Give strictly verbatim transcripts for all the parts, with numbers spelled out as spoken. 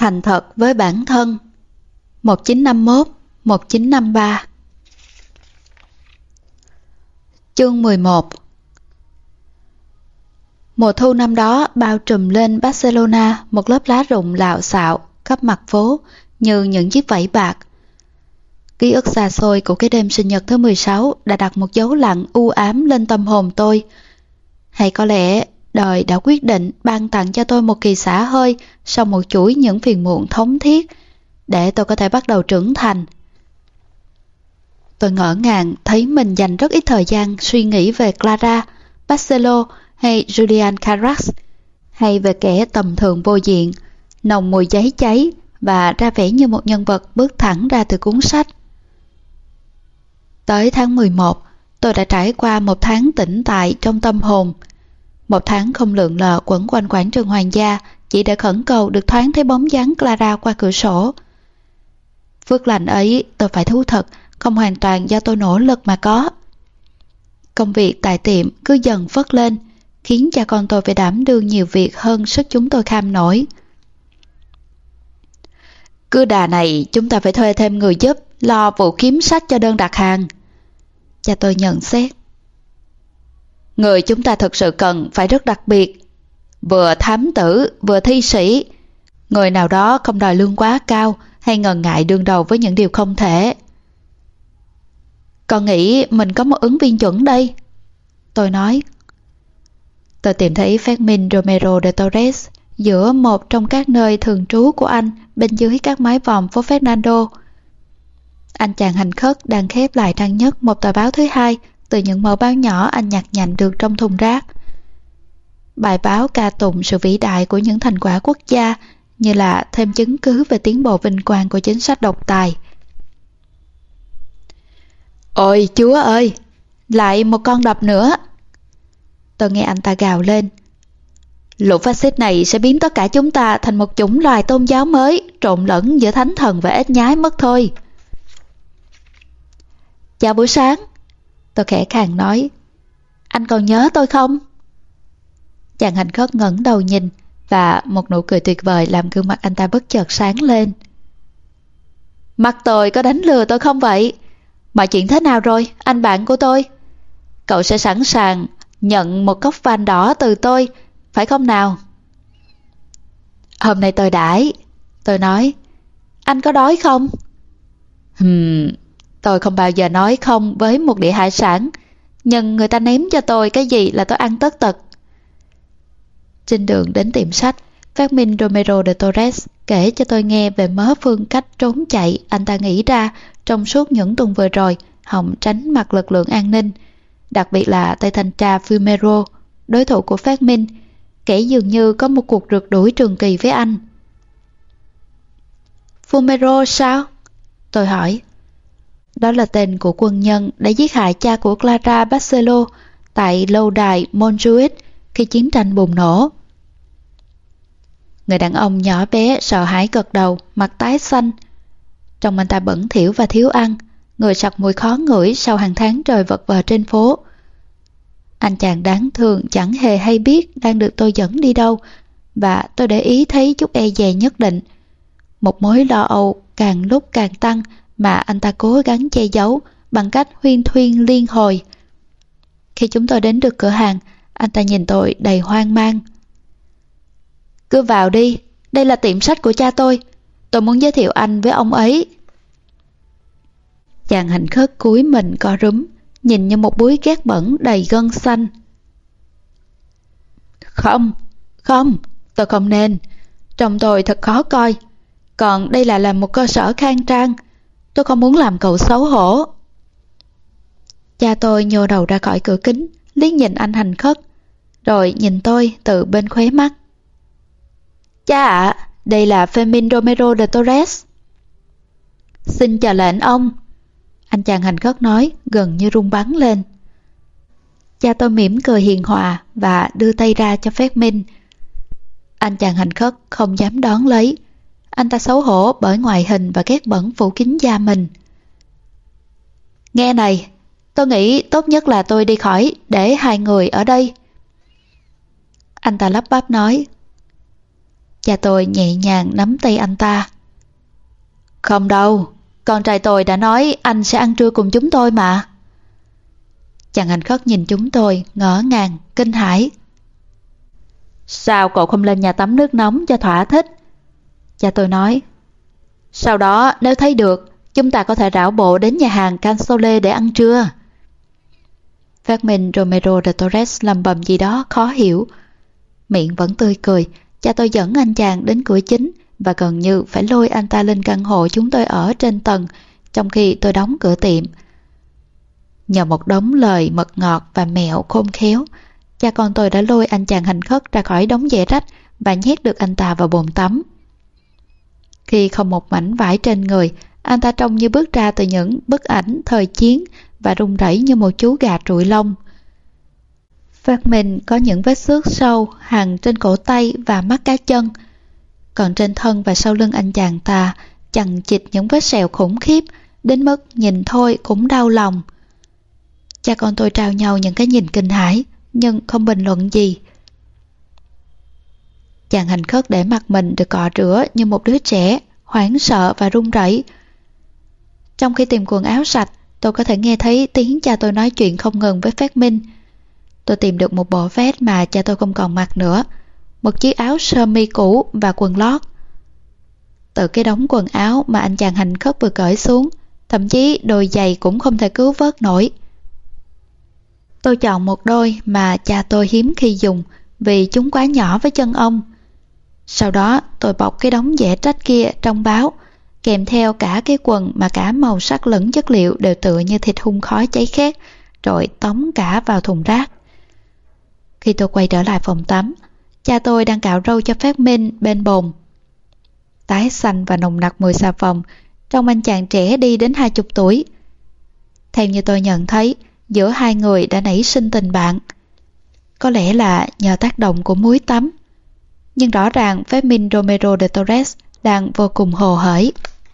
Thành thật với bản thân. một chín năm mốt đến một chín năm ba. Chương mười một. Mùa thu năm đó bao trùm lên Barcelona một lớp lá rụng lạo xạo khắp mặt phố như những chiếc vảy bạc. Ký ức xa xôi của cái đêm sinh nhật thứ mười sáu đã đặt một dấu lặng u ám lên tâm hồn tôi. Hay có lẽ đời đã quyết định ban tặng cho tôi một kỳ xả hơi sau một chuỗi những phiền muộn thống thiết để tôi có thể bắt đầu trưởng thành. Tôi ngỡ ngàng thấy mình dành rất ít thời gian suy nghĩ về Clara, Barcelo hay Julian Carax, hay về kẻ tầm thường vô diện, nồng mùi giấy cháy và ra vẻ như một nhân vật bước thẳng ra từ cuốn sách. Tới tháng mười một, tôi đã trải qua một tháng tĩnh tại trong tâm hồn. Một tháng không lượn lờ quẩn quanh quảng trường Hoàng gia chỉ để khẩn cầu được thoáng thấy bóng dáng Clara qua cửa sổ. Phước lành ấy, tôi phải thú thật, không hoàn toàn do tôi nỗ lực mà có. Công việc tại tiệm cứ dần phất lên, khiến cha con tôi phải đảm đương nhiều việc hơn sức chúng tôi kham nổi. Cứ đà này chúng ta phải thuê thêm người giúp lo vụ kiếm sách cho đơn đặt hàng. Cha tôi nhận xét. Người chúng ta thực sự cần phải rất đặc biệt, vừa thám tử vừa thi sĩ. Người nào đó không đòi lương quá cao hay ngần ngại đương đầu với những điều không thể. Con nghĩ mình có một ứng viên chuẩn đây, tôi nói. Tôi tìm thấy Fermín Romero de Torres giữa một trong các nơi thường trú của anh bên dưới các mái vòm phố Fernando. Anh chàng hành khất đang khép lại trang nhất một tờ báo thứ hai từ những mẩu báo nhỏ anh nhặt nhạnh được trong thùng rác. Bài báo ca tụng sự vĩ đại của những thành quả quốc gia như là thêm chứng cứ về tiến bộ vinh quang của chính sách độc tài. Ôi Chúa ơi, lại một con đập nữa! Tôi nghe anh ta gào lên. Lũ phát xít này sẽ biến tất cả chúng ta thành một chủng loài tôn giáo mới, trộn lẫn giữa thánh thần và ếch nhái mất thôi. Chào buổi sáng, tôi khẽ khàng nói. Anh còn nhớ tôi không? Chàng hành khất ngẩng đầu nhìn và một nụ cười tuyệt vời làm gương mặt anh ta bất chợt sáng lên. Mặt tôi có đánh lừa tôi không vậy? Mọi chuyện thế nào rồi, anh bạn của tôi? Cậu sẽ sẵn sàng nhận một cốc vang đỏ từ tôi, phải không nào? Hôm nay tôi đãi, tôi nói. Anh có đói không? Hừm, tôi không bao giờ nói không với một đĩa hải sản, nhưng người ta ném cho tôi cái gì là tôi ăn tất tật. Trên đường đến tiệm sách, Fermín Romero de Torres kể cho tôi nghe về mớ phương cách trốn chạy anh ta nghĩ ra trong suốt những tuần vừa rồi, hòng tránh mặt lực lượng an ninh, đặc biệt là tay thanh tra Fumero, đối thủ của Fermín, kẻ dường như có một cuộc rượt đuổi trường kỳ với anh. Fumero sao? Tôi hỏi. Đó là tên của quân nhân đã giết hại cha của Clara Barcelo tại lâu đài Montjuic khi chiến tranh bùng nổ. Người đàn ông nhỏ bé sợ hãi gật đầu, mặt tái xanh. Trông anh ta bẩn thỉu và thiếu ăn, người sặc mùi khó ngửi sau hàng tháng trời vật vờ trên phố. Anh chàng đáng thương chẳng hề hay biết đang được tôi dẫn đi đâu, và tôi để ý thấy chút e dè nhất định. Một mối lo âu càng lúc càng tăng mà anh ta cố gắng che giấu bằng cách huyên thuyên liên hồi. Khi chúng tôi đến được cửa hàng, anh ta nhìn tôi đầy hoang mang. Cứ vào đi, đây là tiệm sách của cha tôi. Tôi muốn giới thiệu anh với ông ấy. Chàng hành khất cúi mình co rúm, nhìn như một búi cát bẩn đầy gân xanh. Không, không, tôi không nên. Trông tôi thật khó coi. Còn đây là làm một cơ sở khang trang. Tôi không muốn làm cậu xấu hổ. Cha tôi nhô đầu ra khỏi cửa kính, liếc nhìn anh hành khất, rồi nhìn tôi từ bên khóe mắt. Cha ạ, à, đây là Fermín Romero de Torres. Xin chào lệnh ông, anh chàng hành khất nói, gần như run bắn lên. Cha tôi mỉm cười hiền hòa và đưa tay ra cho Fermín. Anh chàng hành khất không dám đón lấy. Anh ta xấu hổ bởi ngoại hình và ghét bẩn phủ kín da mình. Nghe này, tôi nghĩ tốt nhất là tôi đi khỏi để hai người ở đây. Anh ta lắp bắp nói. Cha tôi nhẹ nhàng nắm tay anh ta. Không đâu, con trai tôi đã nói anh sẽ ăn trưa cùng chúng tôi mà. Chàng hành khất nhìn chúng tôi, ngỡ ngàng, kinh hãi. Sao cậu không lên nhà tắm nước nóng cho thỏa thích? Cha tôi nói. Sau đó nếu thấy được, chúng ta có thể rảo bộ đến nhà hàng Cansole để ăn trưa. Fermin Romero de Torres lầm bầm gì đó khó hiểu. Miệng vẫn tươi cười, cha tôi dẫn anh chàng đến cửa chính và gần như phải lôi anh ta lên căn hộ chúng tôi ở trên tầng, trong khi tôi đóng cửa tiệm. Nhờ một đống lời mật ngọt và mẹo khôn khéo, cha con tôi đã lôi anh chàng hành khất ra khỏi đống giẻ rách và nhét được anh ta vào bồn tắm. Khi không một mảnh vải trên người, anh ta trông như bước ra từ những bức ảnh thời chiến và run rẩy như một chú gà trụi lông. Fermin có những vết xước sâu hằn trên cổ tay và mắt cá chân, còn trên thân và sau lưng anh chàng ta chằng chịt những vết sẹo khủng khiếp đến mức nhìn thôi cũng đau lòng. Cha con tôi trao nhau những cái nhìn kinh hãi nhưng không bình luận gì. Chàng hành khất để mặt mình được cọ rửa như một đứa trẻ, hoảng sợ và run rẩy. Trong khi tìm quần áo sạch, tôi có thể nghe thấy tiếng cha tôi nói chuyện không ngừng với Fermin. Tôi tìm được một bộ vest mà cha tôi không còn mặc nữa, một chiếc áo sơ mi cũ và quần lót. Từ cái đống quần áo mà anh chàng hành khất vừa cởi xuống, thậm chí đôi giày cũng không thể cứu vớt nổi. Tôi chọn một đôi mà cha tôi hiếm khi dùng vì chúng quá nhỏ với chân ông. Sau đó tôi bọc cái đống giẻ rách kia trong báo, kèm theo cả cái quần mà cả màu sắc lẫn chất liệu đều tựa như thịt hun khói cháy khét, rồi tống cả vào thùng rác. Khi tôi quay trở lại phòng tắm, cha tôi đang cạo râu cho Fermin bên bồn. Tái xanh và nồng nặc mùi xà phòng, trông anh chàng trẻ đi đến hai chục tuổi. Theo như tôi nhận thấy, giữa hai người đã nảy sinh tình bạn. Có lẽ là nhờ tác động của muối tắm. Nhưng rõ ràng Fermin Romero de Torres đang vô cùng hồ hởi.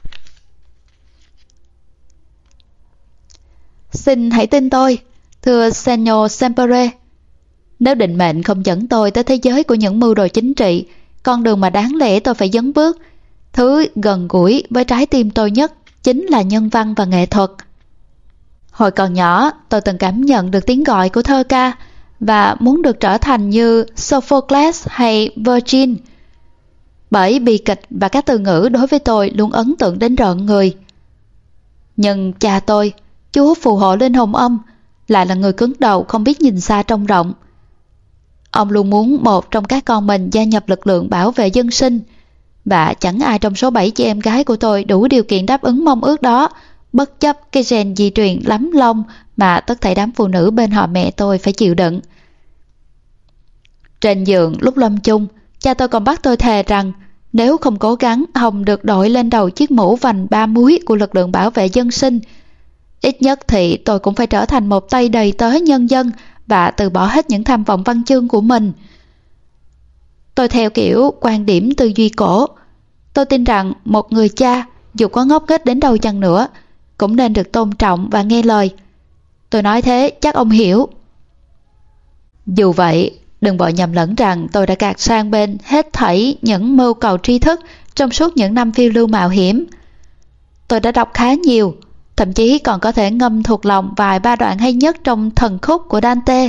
Xin hãy tin tôi, thưa Senor Sempere. Nếu định mệnh không dẫn tôi tới thế giới của những mưu đồ chính trị, con đường mà đáng lẽ tôi phải dấn bước, thứ gần gũi với trái tim tôi nhất chính là nhân văn và nghệ thuật. Hồi còn nhỏ, tôi từng cảm nhận được tiếng gọi của thơ ca và muốn được trở thành như Sophocles hay Virgil. Bởi bi kịch và các từ ngữ đối với tôi luôn ấn tượng đến rợn người. Nhưng cha tôi, Chúa phù hộ linh hồn ông, lại là người cứng đầu không biết nhìn xa trông rộng. Ông luôn muốn một trong các con mình gia nhập lực lượng bảo vệ dân sinh, và chẳng ai trong số bảy chị em gái của tôi đủ điều kiện đáp ứng mong ước đó, bất chấp cái gen di truyền lắm lông mà tất thảy đám phụ nữ bên họ mẹ tôi phải chịu đựng. Trên giường lúc lâm chung, cha tôi còn bắt tôi thề rằng nếu không cố gắng hồng được đội lên đầu chiếc mũ vành ba múi của lực lượng bảo vệ dân sinh, ít nhất thì tôi cũng phải trở thành một tay đầy tớ nhân dân và từ bỏ hết những tham vọng văn chương của mình. Tôi theo kiểu quan điểm tư duy cổ. Tôi tin rằng một người cha, dù có ngốc nghếch đến đâu chăng nữa, cũng nên được tôn trọng và nghe lời. Tôi nói thế chắc ông hiểu. Dù vậy, đừng vội nhầm lẫn rằng tôi đã gạt sang bên hết thảy những mưu cầu tri thức trong suốt những năm phiêu lưu mạo hiểm. Tôi đã đọc khá nhiều, thậm chí còn có thể ngâm thuộc lòng vài ba đoạn hay nhất trong Thần Khúc của Dante.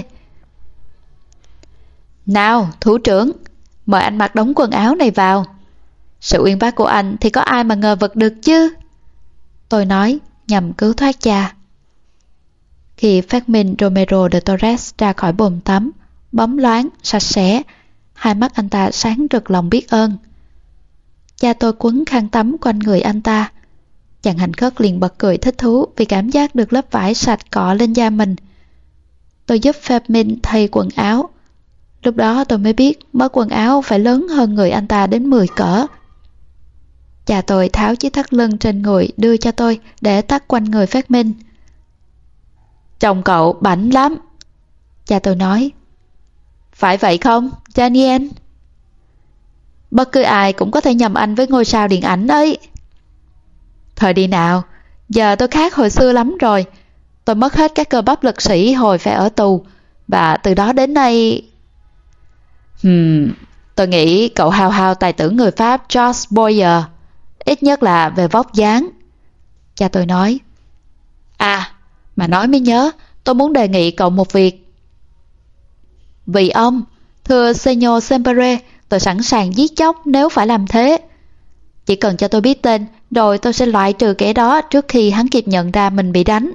Nào, thủ trưởng, mời anh mặc đống quần áo này vào. Sự uyên bác của anh thì có ai mà ngờ vực được chứ? Tôi nói, nhằm cứu thoát cha. Khi Fermin Romero de Torres ra khỏi bồn tắm, bóng loáng, sạch sẽ, hai mắt anh ta sáng rực lòng biết ơn. Cha tôi quấn khăn tắm quanh người anh ta. Chàng hành khất liền bật cười thích thú vì cảm giác được lớp vải sạch cọ lên da mình. Tôi giúp Fermin thay quần áo. Lúc đó tôi mới biết mớ quần áo phải lớn hơn người anh ta đến mười cỡ. Cha tôi tháo chiếc thắt lưng trên người đưa cho tôi để thắt quanh người Fermin. Chồng cậu bảnh lắm, cha tôi nói. Phải vậy không, Daniel? Bất cứ ai cũng có thể nhầm anh với ngôi sao điện ảnh ấy. Thời đi nào, giờ tôi khác hồi xưa lắm rồi. Tôi mất hết các cơ bắp lực sĩ hồi phải ở tù, và từ đó đến nay... Hmm, Tôi nghĩ cậu hao hao tài tử người Pháp George Boyer, ít nhất là về vóc dáng. Cha tôi nói. À, mà nói mới nhớ, tôi muốn đề nghị cậu một việc. Vì ông, thưa Senor Sempere, tôi sẵn sàng giết chóc nếu phải làm thế. Chỉ cần cho tôi biết tên, rồi tôi sẽ loại trừ kẻ đó trước khi hắn kịp nhận ra mình bị đánh.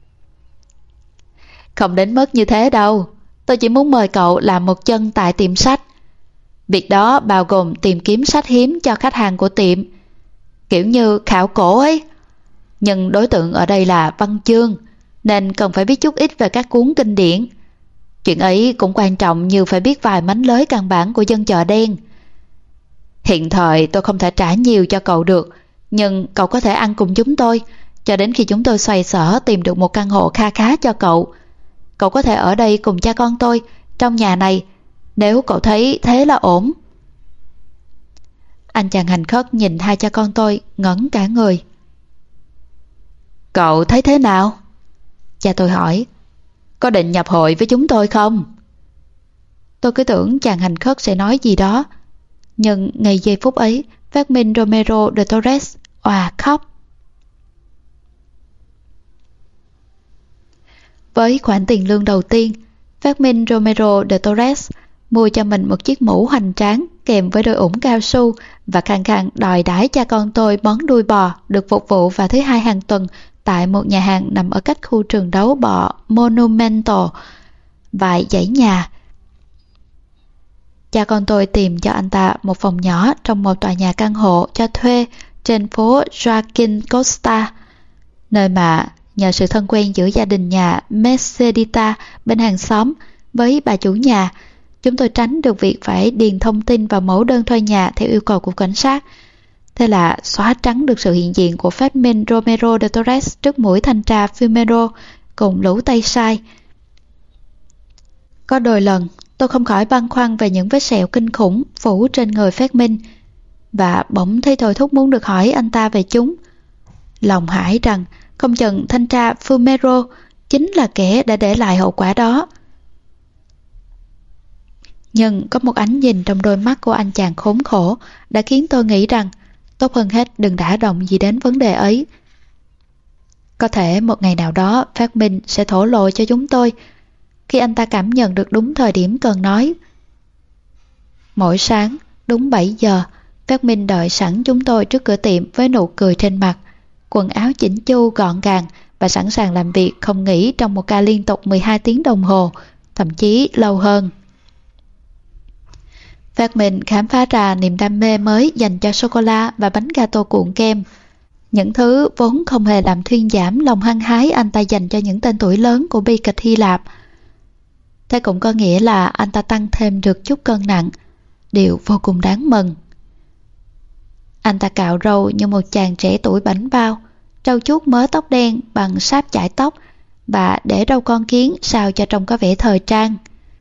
Không đến mức như thế đâu, tôi chỉ muốn mời cậu làm một chân tại tiệm sách. Việc đó bao gồm tìm kiếm sách hiếm cho khách hàng của tiệm, kiểu như khảo cổ ấy. Nhưng đối tượng ở đây là văn chương, nên cần phải biết chút ít về các cuốn kinh điển. Chuyện ấy cũng quan trọng như phải biết vài mánh lới căn bản của dân chợ đen. Hiện thời tôi không thể trả nhiều cho cậu được, nhưng cậu có thể ăn cùng chúng tôi, cho đến khi chúng tôi xoay sở tìm được một căn hộ kha khá cho cậu. Cậu có thể ở đây cùng cha con tôi, trong nhà này, nếu cậu thấy thế là ổn. Anh chàng hành khất nhìn hai cha con tôi, ngẩn cả người. Cậu thấy thế nào? Cha tôi hỏi. Có định nhập hội với chúng tôi không? Tôi cứ tưởng chàng hành khất sẽ nói gì đó, nhưng ngay giây phút ấy, Phát Minh Romero de Torres òa khóc. Với khoản tiền lương đầu tiên, Phát Minh Romero de Torres mua cho mình một chiếc mũ hoành tráng kèm với đôi ủng cao su và khăng khăng đòi đãi cha con tôi món đuôi bò được phục vụ vào thứ hai hàng tuần tại một nhà hàng nằm ở cách khu trường đấu bọ Monumental vài dãy nhà. Cha con tôi tìm cho anh ta một phòng nhỏ trong một tòa nhà căn hộ cho thuê trên phố Joaquin Costa, nơi mà nhờ sự thân quen giữa gia đình nhà Mercedita bên hàng xóm với bà chủ nhà, chúng tôi tránh được việc phải điền thông tin vào mẫu đơn thuê nhà theo yêu cầu của cảnh sát. Thế là xóa trắng được sự hiện diện của Phát Minh Romero de Torres trước mũi thanh tra Fumero cùng lũ tay sai. Có đôi lần tôi không khỏi băn khoăn về những vết sẹo kinh khủng phủ trên người Phát Minh, và bỗng thấy thôi thúc muốn được hỏi anh ta về chúng. Lòng hải rằng không chừng thanh tra Fumero chính là kẻ đã để lại hậu quả đó. Nhưng có một ánh nhìn trong đôi mắt của anh chàng khốn khổ đã khiến tôi nghĩ rằng tốt hơn hết đừng đả động gì đến vấn đề ấy. Có thể một ngày nào đó Phát Minh sẽ thổ lộ cho chúng tôi khi anh ta cảm nhận được đúng thời điểm cần nói. Mỗi sáng, đúng bảy giờ, Phát Minh đợi sẵn chúng tôi trước cửa tiệm với nụ cười trên mặt, quần áo chỉnh chu gọn gàng và sẵn sàng làm việc không nghỉ trong một ca liên tục mười hai tiếng đồng hồ, thậm chí lâu hơn. Phát Minh khám phá ra niềm đam mê mới dành cho sô-cô-la và bánh gato cuộn kem. Những thứ vốn không hề làm thuyên giảm lòng hăng hái anh ta dành cho những tên tuổi lớn của bi kịch Hy Lạp. Thế cũng có nghĩa là anh ta tăng thêm được chút cân nặng, điều vô cùng đáng mừng. Anh ta cạo râu như một chàng trẻ tuổi bảnh bao, trau chuốt mớ tóc đen bằng sáp chải tóc và để râu con kiến sao cho trông có vẻ thời trang.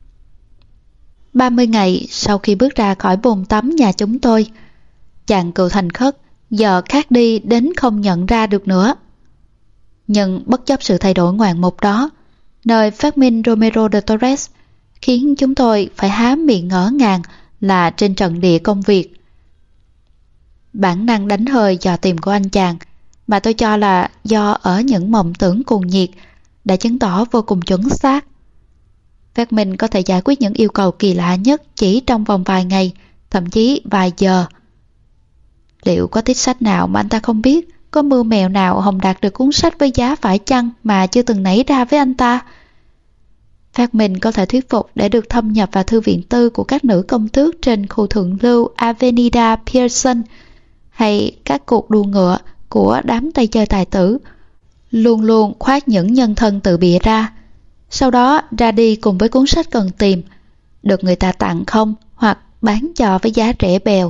ba mươi ngày sau khi bước ra khỏi bồn tắm nhà chúng tôi, chàng cựu thành khất giờ khác đi đến không nhận ra được nữa. Nhưng bất chấp sự thay đổi ngoạn mục đó, nơi Phát Minh Romero de Torres khiến chúng tôi phải há miệng ngỡ ngàng là trên trận địa công việc. Bản năng đánh hơi dò tìm của anh chàng, mà tôi cho là do ở những mộng tưởng cuồng nhiệt, đã chứng tỏ vô cùng chuẩn xác. Phát Minh có thể giải quyết những yêu cầu kỳ lạ nhất chỉ trong vòng vài ngày, thậm chí vài giờ. Liệu có tích sách nào mà anh ta không biết? Có mưu mèo nào hồng đạt được cuốn sách với giá phải chăng mà chưa từng nảy ra với anh ta? Phát Minh có thể thuyết phục để được thâm nhập vào thư viện tư của các nữ công tước trên khu thượng lưu Avenida Pearson, hay các cuộc đua ngựa của đám tay chơi tài tử, luôn luôn khoác những nhân thân tự bịa ra, sau đó ra đi cùng với cuốn sách cần tìm, được người ta tặng không hoặc bán cho với giá rẻ bèo.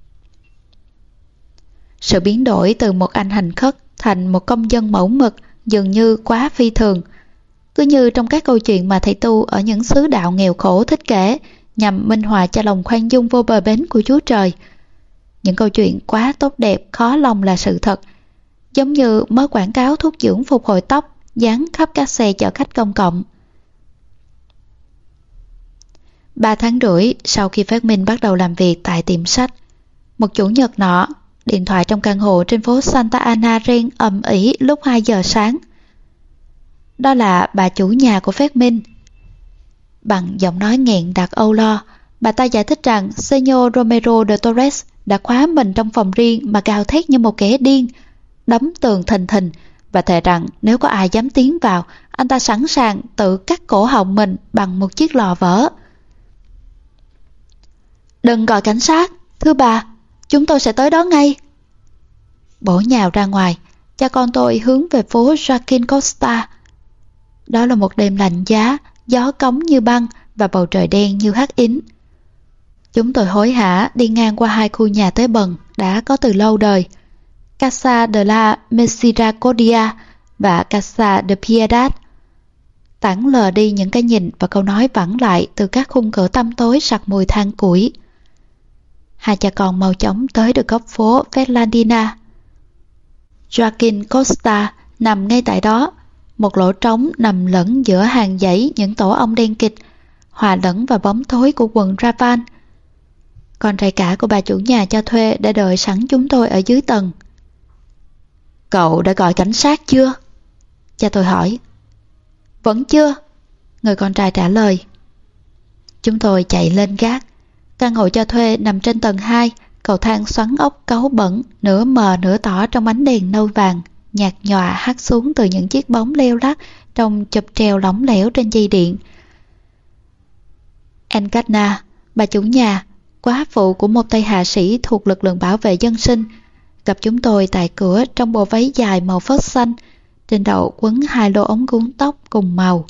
Sự biến đổi từ một anh hành khất thành một công dân mẫu mực dường như quá phi thường, cứ như trong các câu chuyện mà thầy tu ở những xứ đạo nghèo khổ thích kể nhằm minh họa cho lòng khoan dung vô bờ bến của Chúa Trời. Những câu chuyện quá tốt đẹp khó lòng là sự thật, giống như mớ quảng cáo thuốc dưỡng phục hồi tóc dán khắp các xe chở khách công cộng. Ba tháng rưỡi sau khi phát minh bắt đầu làm việc tại tiệm sách, một chủ nhật nọ, điện thoại trong căn hộ trên phố Santa Ana reng ầm ĩ lúc hai giờ sáng. Đó là bà chủ nhà của phát minh. Bằng giọng nói nghẹn đặc âu lo, bà ta giải thích rằng Senor Romero de Torres đã khóa mình trong phòng riêng mà gào thét như một kẻ điên, đấm tường thình thình và thề rằng nếu có ai dám tiến vào, anh ta sẵn sàng tự cắt cổ họng mình bằng một chiếc lò vỡ. Đừng gọi cảnh sát, thưa bà, chúng tôi sẽ tới đó ngay. Bổ nhào ra ngoài, cha con tôi hướng về phố Joaquin Costa. Đó là một đêm lạnh giá, gió cống như băng và bầu trời đen như hắc ính. Chúng tôi hối hả đi ngang qua hai khu nhà tế bần đã có từ lâu đời, Casa de la Misericordia và Casa de Piedad. Tản lờ đi những cái nhìn và câu nói vẳng lại từ các khung cửa tăm tối sặc mùi than củi. Hai cha con mau chóng tới được góc phố Fernandina. Joaquin Costa nằm ngay tại đó, một lỗ trống nằm lẫn giữa hàng dãy những tổ ong đen kịt, hòa lẫn vào bóng tối của quận Raval. Con trai cả của bà chủ nhà cho thuê đã đợi sẵn chúng tôi ở dưới tầng. Cậu đã gọi cảnh sát chưa? Cha tôi hỏi. Vẫn chưa, người con trai trả lời. Chúng tôi chạy lên gác. Căn hộ cho thuê nằm trên tầng hai, cầu thang xoắn ốc cáu bẩn, nửa mờ nửa tỏ trong ánh đèn nâu vàng, nhạt nhòa hắt xuống từ những chiếc bóng leo lắc trong chụp treo lỏng lẻo trên dây điện. Encarna, bà chủ nhà, quá phụ của một tay hạ sĩ thuộc lực lượng bảo vệ dân sinh, gặp chúng tôi tại cửa trong bộ váy dài màu phớt xanh, trên đầu quấn hai lô ống cuốn tóc cùng màu.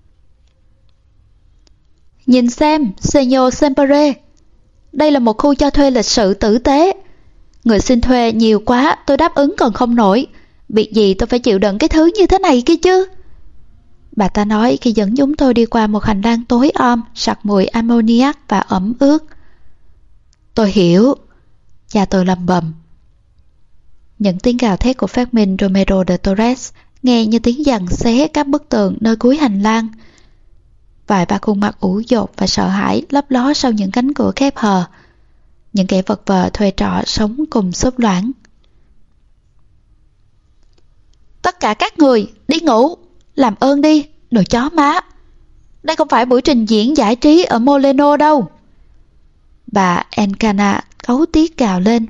Nhìn xem, Senor Sempere, đây là một khu cho thuê lịch sự tử tế. Người xin thuê nhiều quá, tôi đáp ứng còn không nổi. Việc gì tôi phải chịu đựng cái thứ như thế này kia chứ? Bà ta nói khi dẫn chúng tôi đi qua một hành lang tối om, sặc mùi ammoniac và ẩm ướt. Tôi hiểu, cha tôi lầm bầm. Những tiếng gào thét của phát minh Romero de Torres nghe như tiếng giằng xé các bức tường nơi cuối hành lang. Vài ba khuôn mặt ủ dột và sợ hãi lấp ló sau những cánh cửa khép hờ. Những kẻ vật vờ thuê trọ sống cùng xốp loãng. Tất cả các người, đi ngủ, làm ơn đi, đồ chó má. Đây không phải buổi trình diễn giải trí ở Molino đâu. Bà Encana cáu tiết gào lên.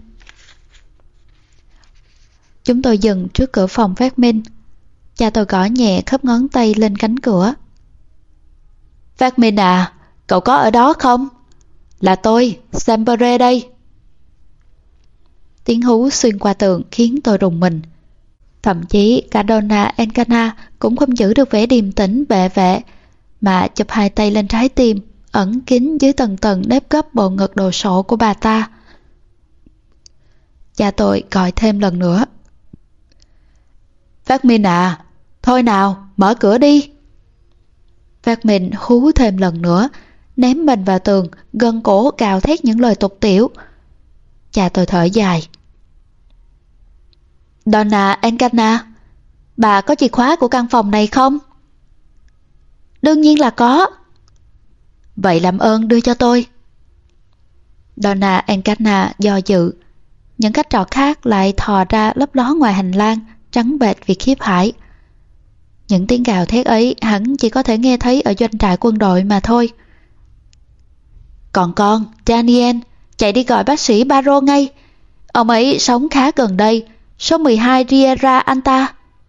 Chúng tôi dừng trước cửa phòng phát minh. Cha tôi gõ nhẹ khớp ngón tay lên cánh cửa. Phát minh à, cậu có ở đó không? Là tôi, Sempere đây. Tiếng hú xuyên qua tường khiến tôi rùng mình. Thậm chí cả Donna Encana cũng không giữ được vẻ điềm tĩnh bệ vệ, mà chụp hai tay lên trái tim, ẩn kín dưới tầng tầng nếp gấp bộ ngực đồ sộ của bà ta. Cha tôi gọi thêm lần nữa. Phát minh à, thôi nào, mở cửa đi. Phát minh hú thêm lần nữa, ném mình vào tường, gân cổ cào thét những lời tục tiểu. Cha tôi thở dài. Donna Encana, bà có chìa khóa của căn phòng này không? Đương nhiên là có. Vậy làm ơn đưa cho tôi. Donna Encana do dự. Những khách trọ khác lại thò ra lấp ló ngoài hành lang, trắng bệch vì khiếp hãi. Những tiếng gào thét ấy hẳn chỉ có thể nghe thấy ở doanh trại quân đội mà thôi. Còn con, Daniel, chạy đi gọi bác sĩ Barrow ngay. Ông ấy sống khá gần đây, số mười hai Riera Alta.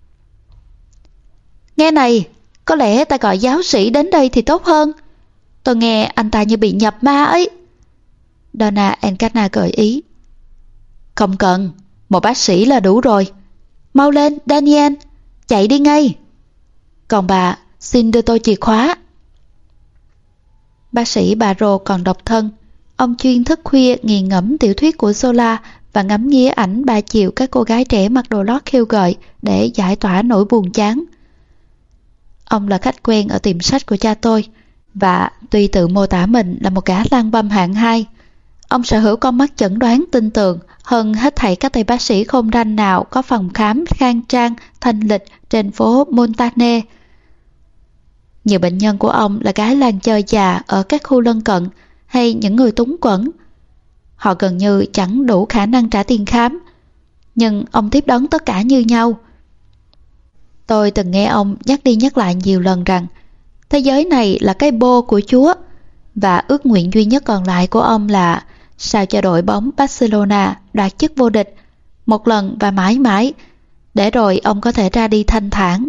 Nghe này, có lẽ ta gọi giáo sĩ đến đây thì tốt hơn. Tôi nghe anh ta như bị nhập ma ấy. Donna Encana gợi ý. Không cần, một bác sĩ là đủ rồi. Mau lên, Daniel, chạy đi ngay. Còn bà, xin đưa tôi chìa khóa. Bác sĩ Barrow còn độc thân. Ông chuyên thức khuya nghiền ngẫm tiểu thuyết của Zola và ngắm nghía ảnh ba chiều các cô gái trẻ mặc đồ lót khêu gợi để giải tỏa nỗi buồn chán. Ông là khách quen ở tiệm sách của cha tôi, và tuy tự mô tả mình là một gã lang băm hạng hai, ông sở hữu con mắt chẩn đoán tin tưởng hơn hết thảy các thầy bác sĩ khôn ranh nào có phòng khám khang trang, thanh lịch trên phố Montaigne. Nhiều bệnh nhân của ông là gái làng chơi già ở các khu lân cận hay những người túng quẫn. Họ gần như chẳng đủ khả năng trả tiền khám, nhưng ông tiếp đón tất cả như nhau. Tôi từng nghe ông nhắc đi nhắc lại nhiều lần rằng thế giới này là cái bô của Chúa, và ước nguyện duy nhất còn lại của ông là sao cho đội bóng Barcelona đoạt chức vô địch một lần và mãi mãi, để rồi ông có thể ra đi thanh thản.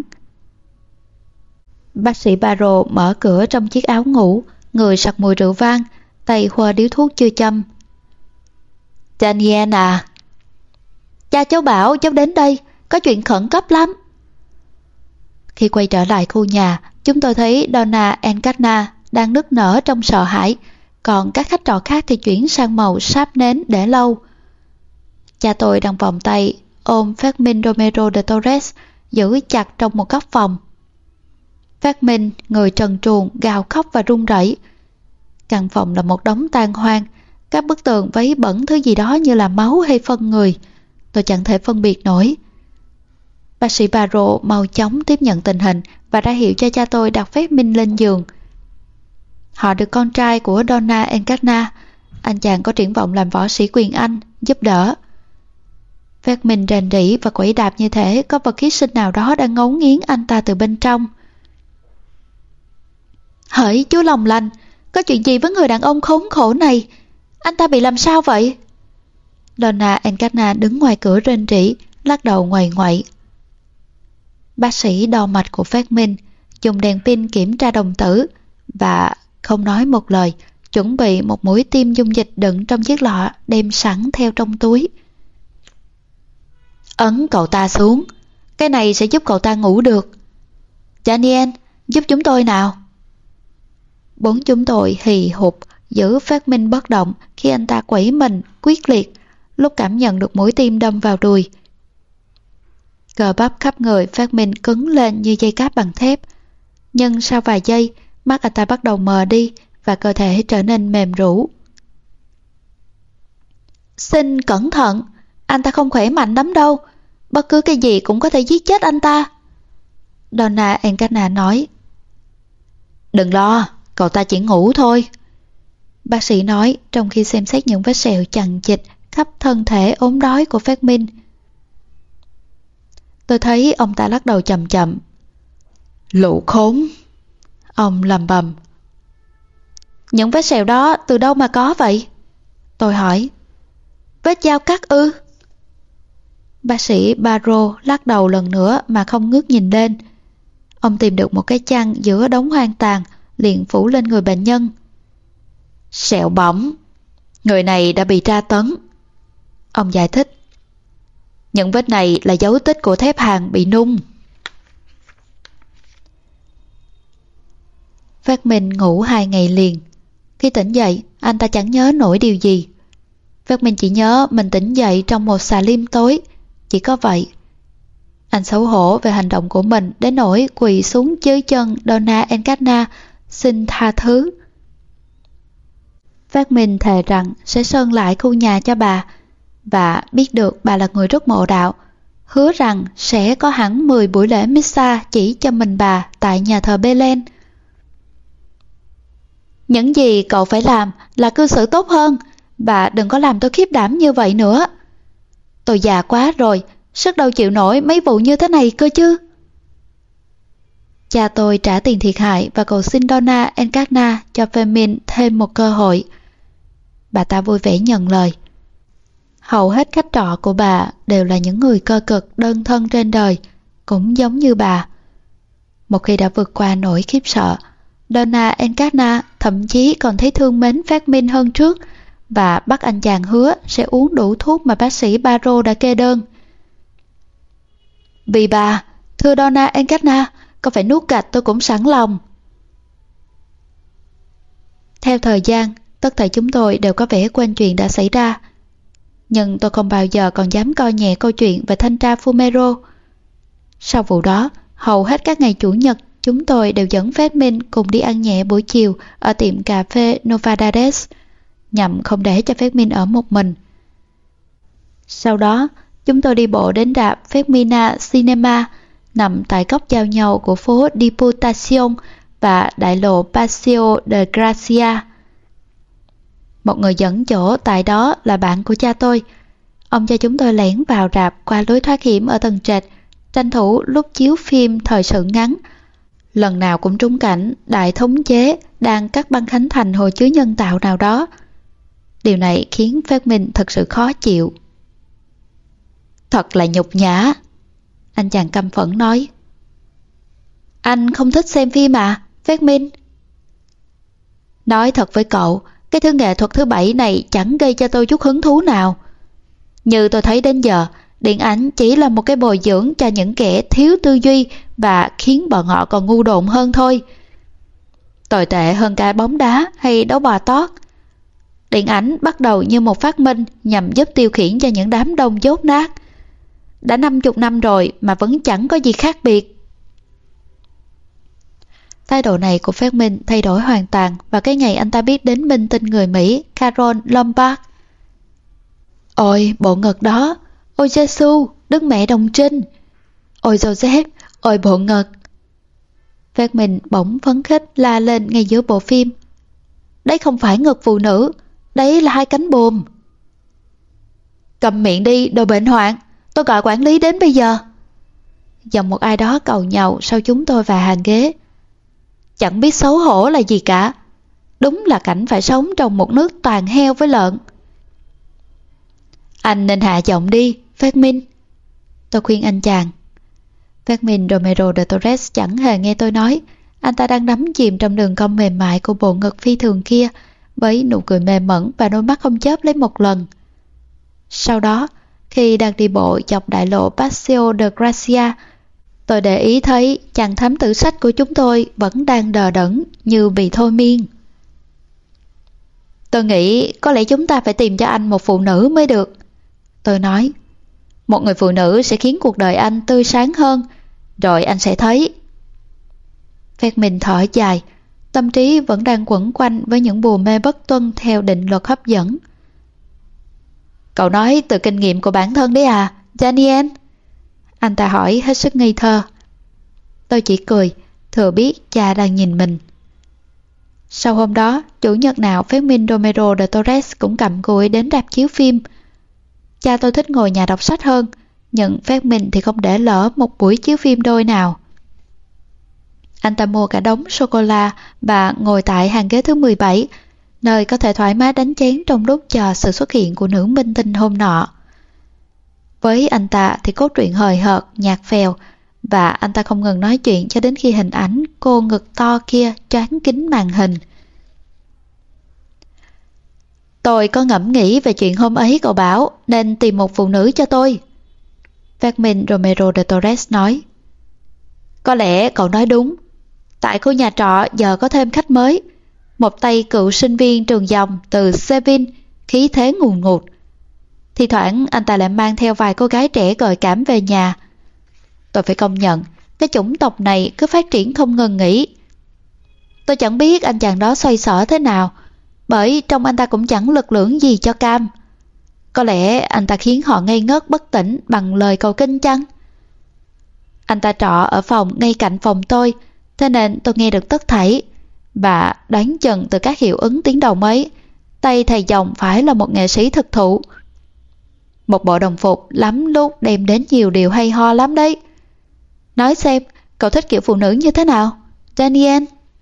Bác sĩ Barrow mở cửa trong chiếc áo ngủ, người sặc mùi rượu vang, tay khoa điếu thuốc chưa châm. Daniel à, cha cháu bảo cháu đến đây, có chuyện khẩn cấp lắm. Khi quay trở lại khu nhà, chúng tôi thấy Donna Encarna đang nức nở trong sợ hãi, còn các khách trọ khác thì chuyển sang màu sáp nến để lâu. Cha tôi đang vòng tay ôm Fermín Romero de Torres, giữ chặt trong một góc phòng. Fermín, người trần truồng, gào khóc và run rẩy. Căn phòng là một đống tàn hoang, các bức tường vấy bẩn thứ gì đó như là máu hay phân người. Tôi chẳng thể phân biệt nổi. Bác sĩ Barrow mau chóng tiếp nhận tình hình và ra hiệu cho cha tôi đặt Fermín lên giường. Họ được con trai của Donna Encarna, anh chàng có triển vọng làm võ sĩ quyền Anh, giúp đỡ. Fermín rền rỉ và quẩy đạp như thể có vật ký sinh nào đó đang ngấu nghiến anh ta từ bên trong. Hỡi Chúa lòng lành, có chuyện gì với người đàn ông khốn khổ này? Anh ta bị làm sao vậy? Donna Encarna đứng ngoài cửa rên rỉ, lắc đầu ngoầy ngoậy. Bác sĩ đo mạch của Fermín, dùng đèn pin kiểm tra đồng tử và không nói một lời, chuẩn bị một mũi tiêm dung dịch đựng trong chiếc lọ đem sẵn theo trong túi. Ấn cậu ta xuống, cái này sẽ giúp cậu ta ngủ được. Daniel, giúp chúng tôi nào. Bốn chúng tôi hì hục giữ Fermín bất động khi anh ta quẩy mình quyết liệt lúc cảm nhận được mũi tiêm đâm vào đùi. Cơ bắp khắp người Fermín cứng lên như dây cáp bằng thép, nhưng sau vài giây mắt anh ta bắt đầu mờ đi và cơ thể trở nên mềm rũ. Xin cẩn thận, anh ta không khỏe mạnh lắm đâu, bất cứ cái gì cũng có thể giết chết anh ta. Donna Encarna nói. Đừng lo, cậu ta chỉ ngủ thôi. Bác sĩ nói trong khi xem xét những vết sẹo chằng chịt khắp thân thể ốm đói của Fermín. Tôi thấy ông ta lắc đầu chậm chậm. Lũ khốn, ông lầm bầm. Những vết sẹo đó từ đâu mà có vậy? Tôi hỏi. Vết dao cắt ư? Bác sĩ Barrow lắc đầu lần nữa mà không ngước nhìn lên. Ông tìm được một cái chăn giữa đống hoang tàn, liền phủ lên người bệnh nhân. Sẹo bỏng, người này đã bị tra tấn. Ông giải thích. Những vết này là dấu tích của thép hàn bị nung. Fermín ngủ hai ngày liền. Khi tỉnh dậy, anh ta chẳng nhớ nổi điều gì. Fermín chỉ nhớ mình tỉnh dậy trong một xà lim tối, chỉ có vậy. Anh xấu hổ về hành động của mình đến nỗi quỳ xuống dưới chân Donna Encarna xin tha thứ. Fermín thề rằng sẽ sơn lại khu nhà cho bà, và biết được bà là người rất mộ đạo, hứa rằng sẽ có hẳn mười buổi lễ Missa chỉ cho mình bà tại nhà thờ Belen. Những gì cậu phải làm là cư xử tốt hơn, bà đừng có làm tôi khiếp đảm như vậy nữa. Tôi già quá rồi, sức đâu chịu nổi mấy vụ như thế này cơ chứ. Cha tôi trả tiền thiệt hại và cầu xin Donna Encarna cho Fermín thêm một cơ hội. Bà ta vui vẻ nhận lời. Hầu hết khách trọ của bà đều là những người cơ cực đơn thân trên đời, cũng giống như bà. Một khi đã vượt qua nỗi khiếp sợ, Donna Encarna thậm chí còn thấy thương mến Fermín hơn trước và bắt anh chàng hứa sẽ uống đủ thuốc mà bác sĩ Barrow đã kê đơn. Vì bà, thưa Donna Encarna, có phải nuốt gạch tôi cũng sẵn lòng. Theo thời gian, tất thảy chúng tôi đều có vẻ quên chuyện đã xảy ra. Nhưng tôi không bao giờ còn dám coi nhẹ câu chuyện về thanh tra Fumero. Sau vụ đó, hầu hết các ngày Chủ nhật, chúng tôi đều dẫn Fermín cùng đi ăn nhẹ buổi chiều ở tiệm cà phê Novadades, nhằm không để cho Fermín ở một mình. Sau đó, chúng tôi đi bộ đến rạp Fermina Cinema, nằm tại góc giao nhau của phố Diputación và đại lộ Paseo de Gracia. Một người dẫn chỗ tại đó là bạn của cha tôi. Ông cho chúng tôi lẻn vào rạp qua lối thoát hiểm ở tầng trệt, tranh thủ lúc chiếu phim thời sự ngắn. Lần nào cũng trúng cảnh đại thống chế đang cắt băng khánh thành hồ chứa nhân tạo nào đó. Điều này khiến Phát Minh thật sự khó chịu. Thật là nhục nhã, anh chàng căm phẫn nói. Anh không thích xem phim à, Phát Minh? Nói thật với cậu, cái thứ nghệ thuật thứ bảy này chẳng gây cho tôi chút hứng thú nào. Như tôi thấy đến giờ, điện ảnh chỉ là một cái bồi dưỡng cho những kẻ thiếu tư duy và khiến bọn họ còn ngu độn hơn thôi. Tồi tệ hơn cả bóng đá hay đấu bò tót. Điện ảnh bắt đầu như một phát minh nhằm giúp tiêu khiển cho những đám đông dốt nát. Đã năm chục năm rồi mà vẫn chẳng có gì khác biệt. Thái độ này của Phát Minh thay đổi hoàn toàn vào cái ngày anh ta biết đến minh tinh người Mỹ Carole Lombard. Ôi bộ ngực đó, ôi Giê-xu, Đức Mẹ Đồng Trinh, ôi Joseph, ôi bộ ngực. Phát Minh bỗng phấn khích la lên ngay giữa bộ phim. Đấy không phải ngực phụ nữ, đấy là hai cánh buồm. Cầm miệng đi, đồ bệnh hoạn, tôi gọi quản lý đến bây giờ. Giọng một ai đó cầu nhàu sau chúng tôi và hàng ghế. Chẳng biết xấu hổ là gì cả. Đúng là cảnh phải sống trong một nước toàn heo với lợn. Anh nên hạ giọng đi, Phát Minh, tôi khuyên anh chàng. Phát Minh Romero de Torres chẳng hề nghe tôi nói. Anh ta đang đắm chìm trong đường cong mềm mại của bộ ngực phi thường kia, với nụ cười mềm mẫn và đôi mắt không chớp lấy một lần. Sau đó, khi đang đi bộ dọc đại lộ Paseo de Gracia, tôi để ý thấy chàng thám tử sách của chúng tôi vẫn đang đờ đẫn như bị thôi miên. Tôi nghĩ có lẽ chúng ta phải tìm cho anh một phụ nữ mới được, tôi nói. Một người phụ nữ sẽ khiến cuộc đời anh tươi sáng hơn, rồi anh sẽ thấy. Phát Minh thở dài, tâm trí vẫn đang quẩn quanh với những bùa mê bất tuân theo định luật hấp dẫn. Cậu nói từ kinh nghiệm của bản thân đấy à, Daniel? Anh ta hỏi hết sức ngây thơ. Tôi chỉ cười, thừa biết cha đang nhìn mình. Sau hôm đó, chủ nhật nào Phát Minh Romero de Torres cũng cầm cụi đến rạp chiếu phim. Cha tôi thích ngồi nhà đọc sách hơn, nhưng Phát Minh thì không để lỡ một buổi chiếu phim đôi nào. Anh ta mua cả đống sô-cô-la và ngồi tại hàng ghế thứ mười bảy, nơi có thể thoải mái đánh chén trong lúc chờ sự xuất hiện của nữ minh tinh hôm nọ. Với anh ta thì cốt truyện hời hợt, nhạt phèo, và anh ta không ngừng nói chuyện cho đến khi hình ảnh cô ngực to kia choáng kín màn hình. Tôi có ngẫm nghĩ về chuyện hôm ấy cậu bảo nên tìm một phụ nữ cho tôi, Phát Minh Romero de Torres nói. Có lẽ cậu nói đúng. Tại khu nhà trọ giờ có thêm khách mới, một tay cựu sinh viên trường dòng từ Seville, khí thế ngùn ngụt. Thì thoảng anh ta lại mang theo vài cô gái trẻ gợi cảm về nhà. Tôi phải công nhận, cái chủng tộc này cứ phát triển không ngừng nghỉ. Tôi chẳng biết anh chàng đó xoay sở thế nào, bởi trong anh ta cũng chẳng lực lưỡng gì cho cam. Có lẽ anh ta khiến họ ngây ngất bất tỉnh bằng lời cầu kinh chăng? Anh ta trọ ở phòng ngay cạnh phòng tôi, thế nên tôi nghe được tất thảy. Và đoán chừng từ các hiệu ứng tiếng đồng ấy, tay thầy dòng phải là một nghệ sĩ thực thụ. Một bộ đồng phục lắm lúc đem đến nhiều điều hay ho lắm đấy. Nói xem, cậu thích kiểu phụ nữ như thế nào, Daniel?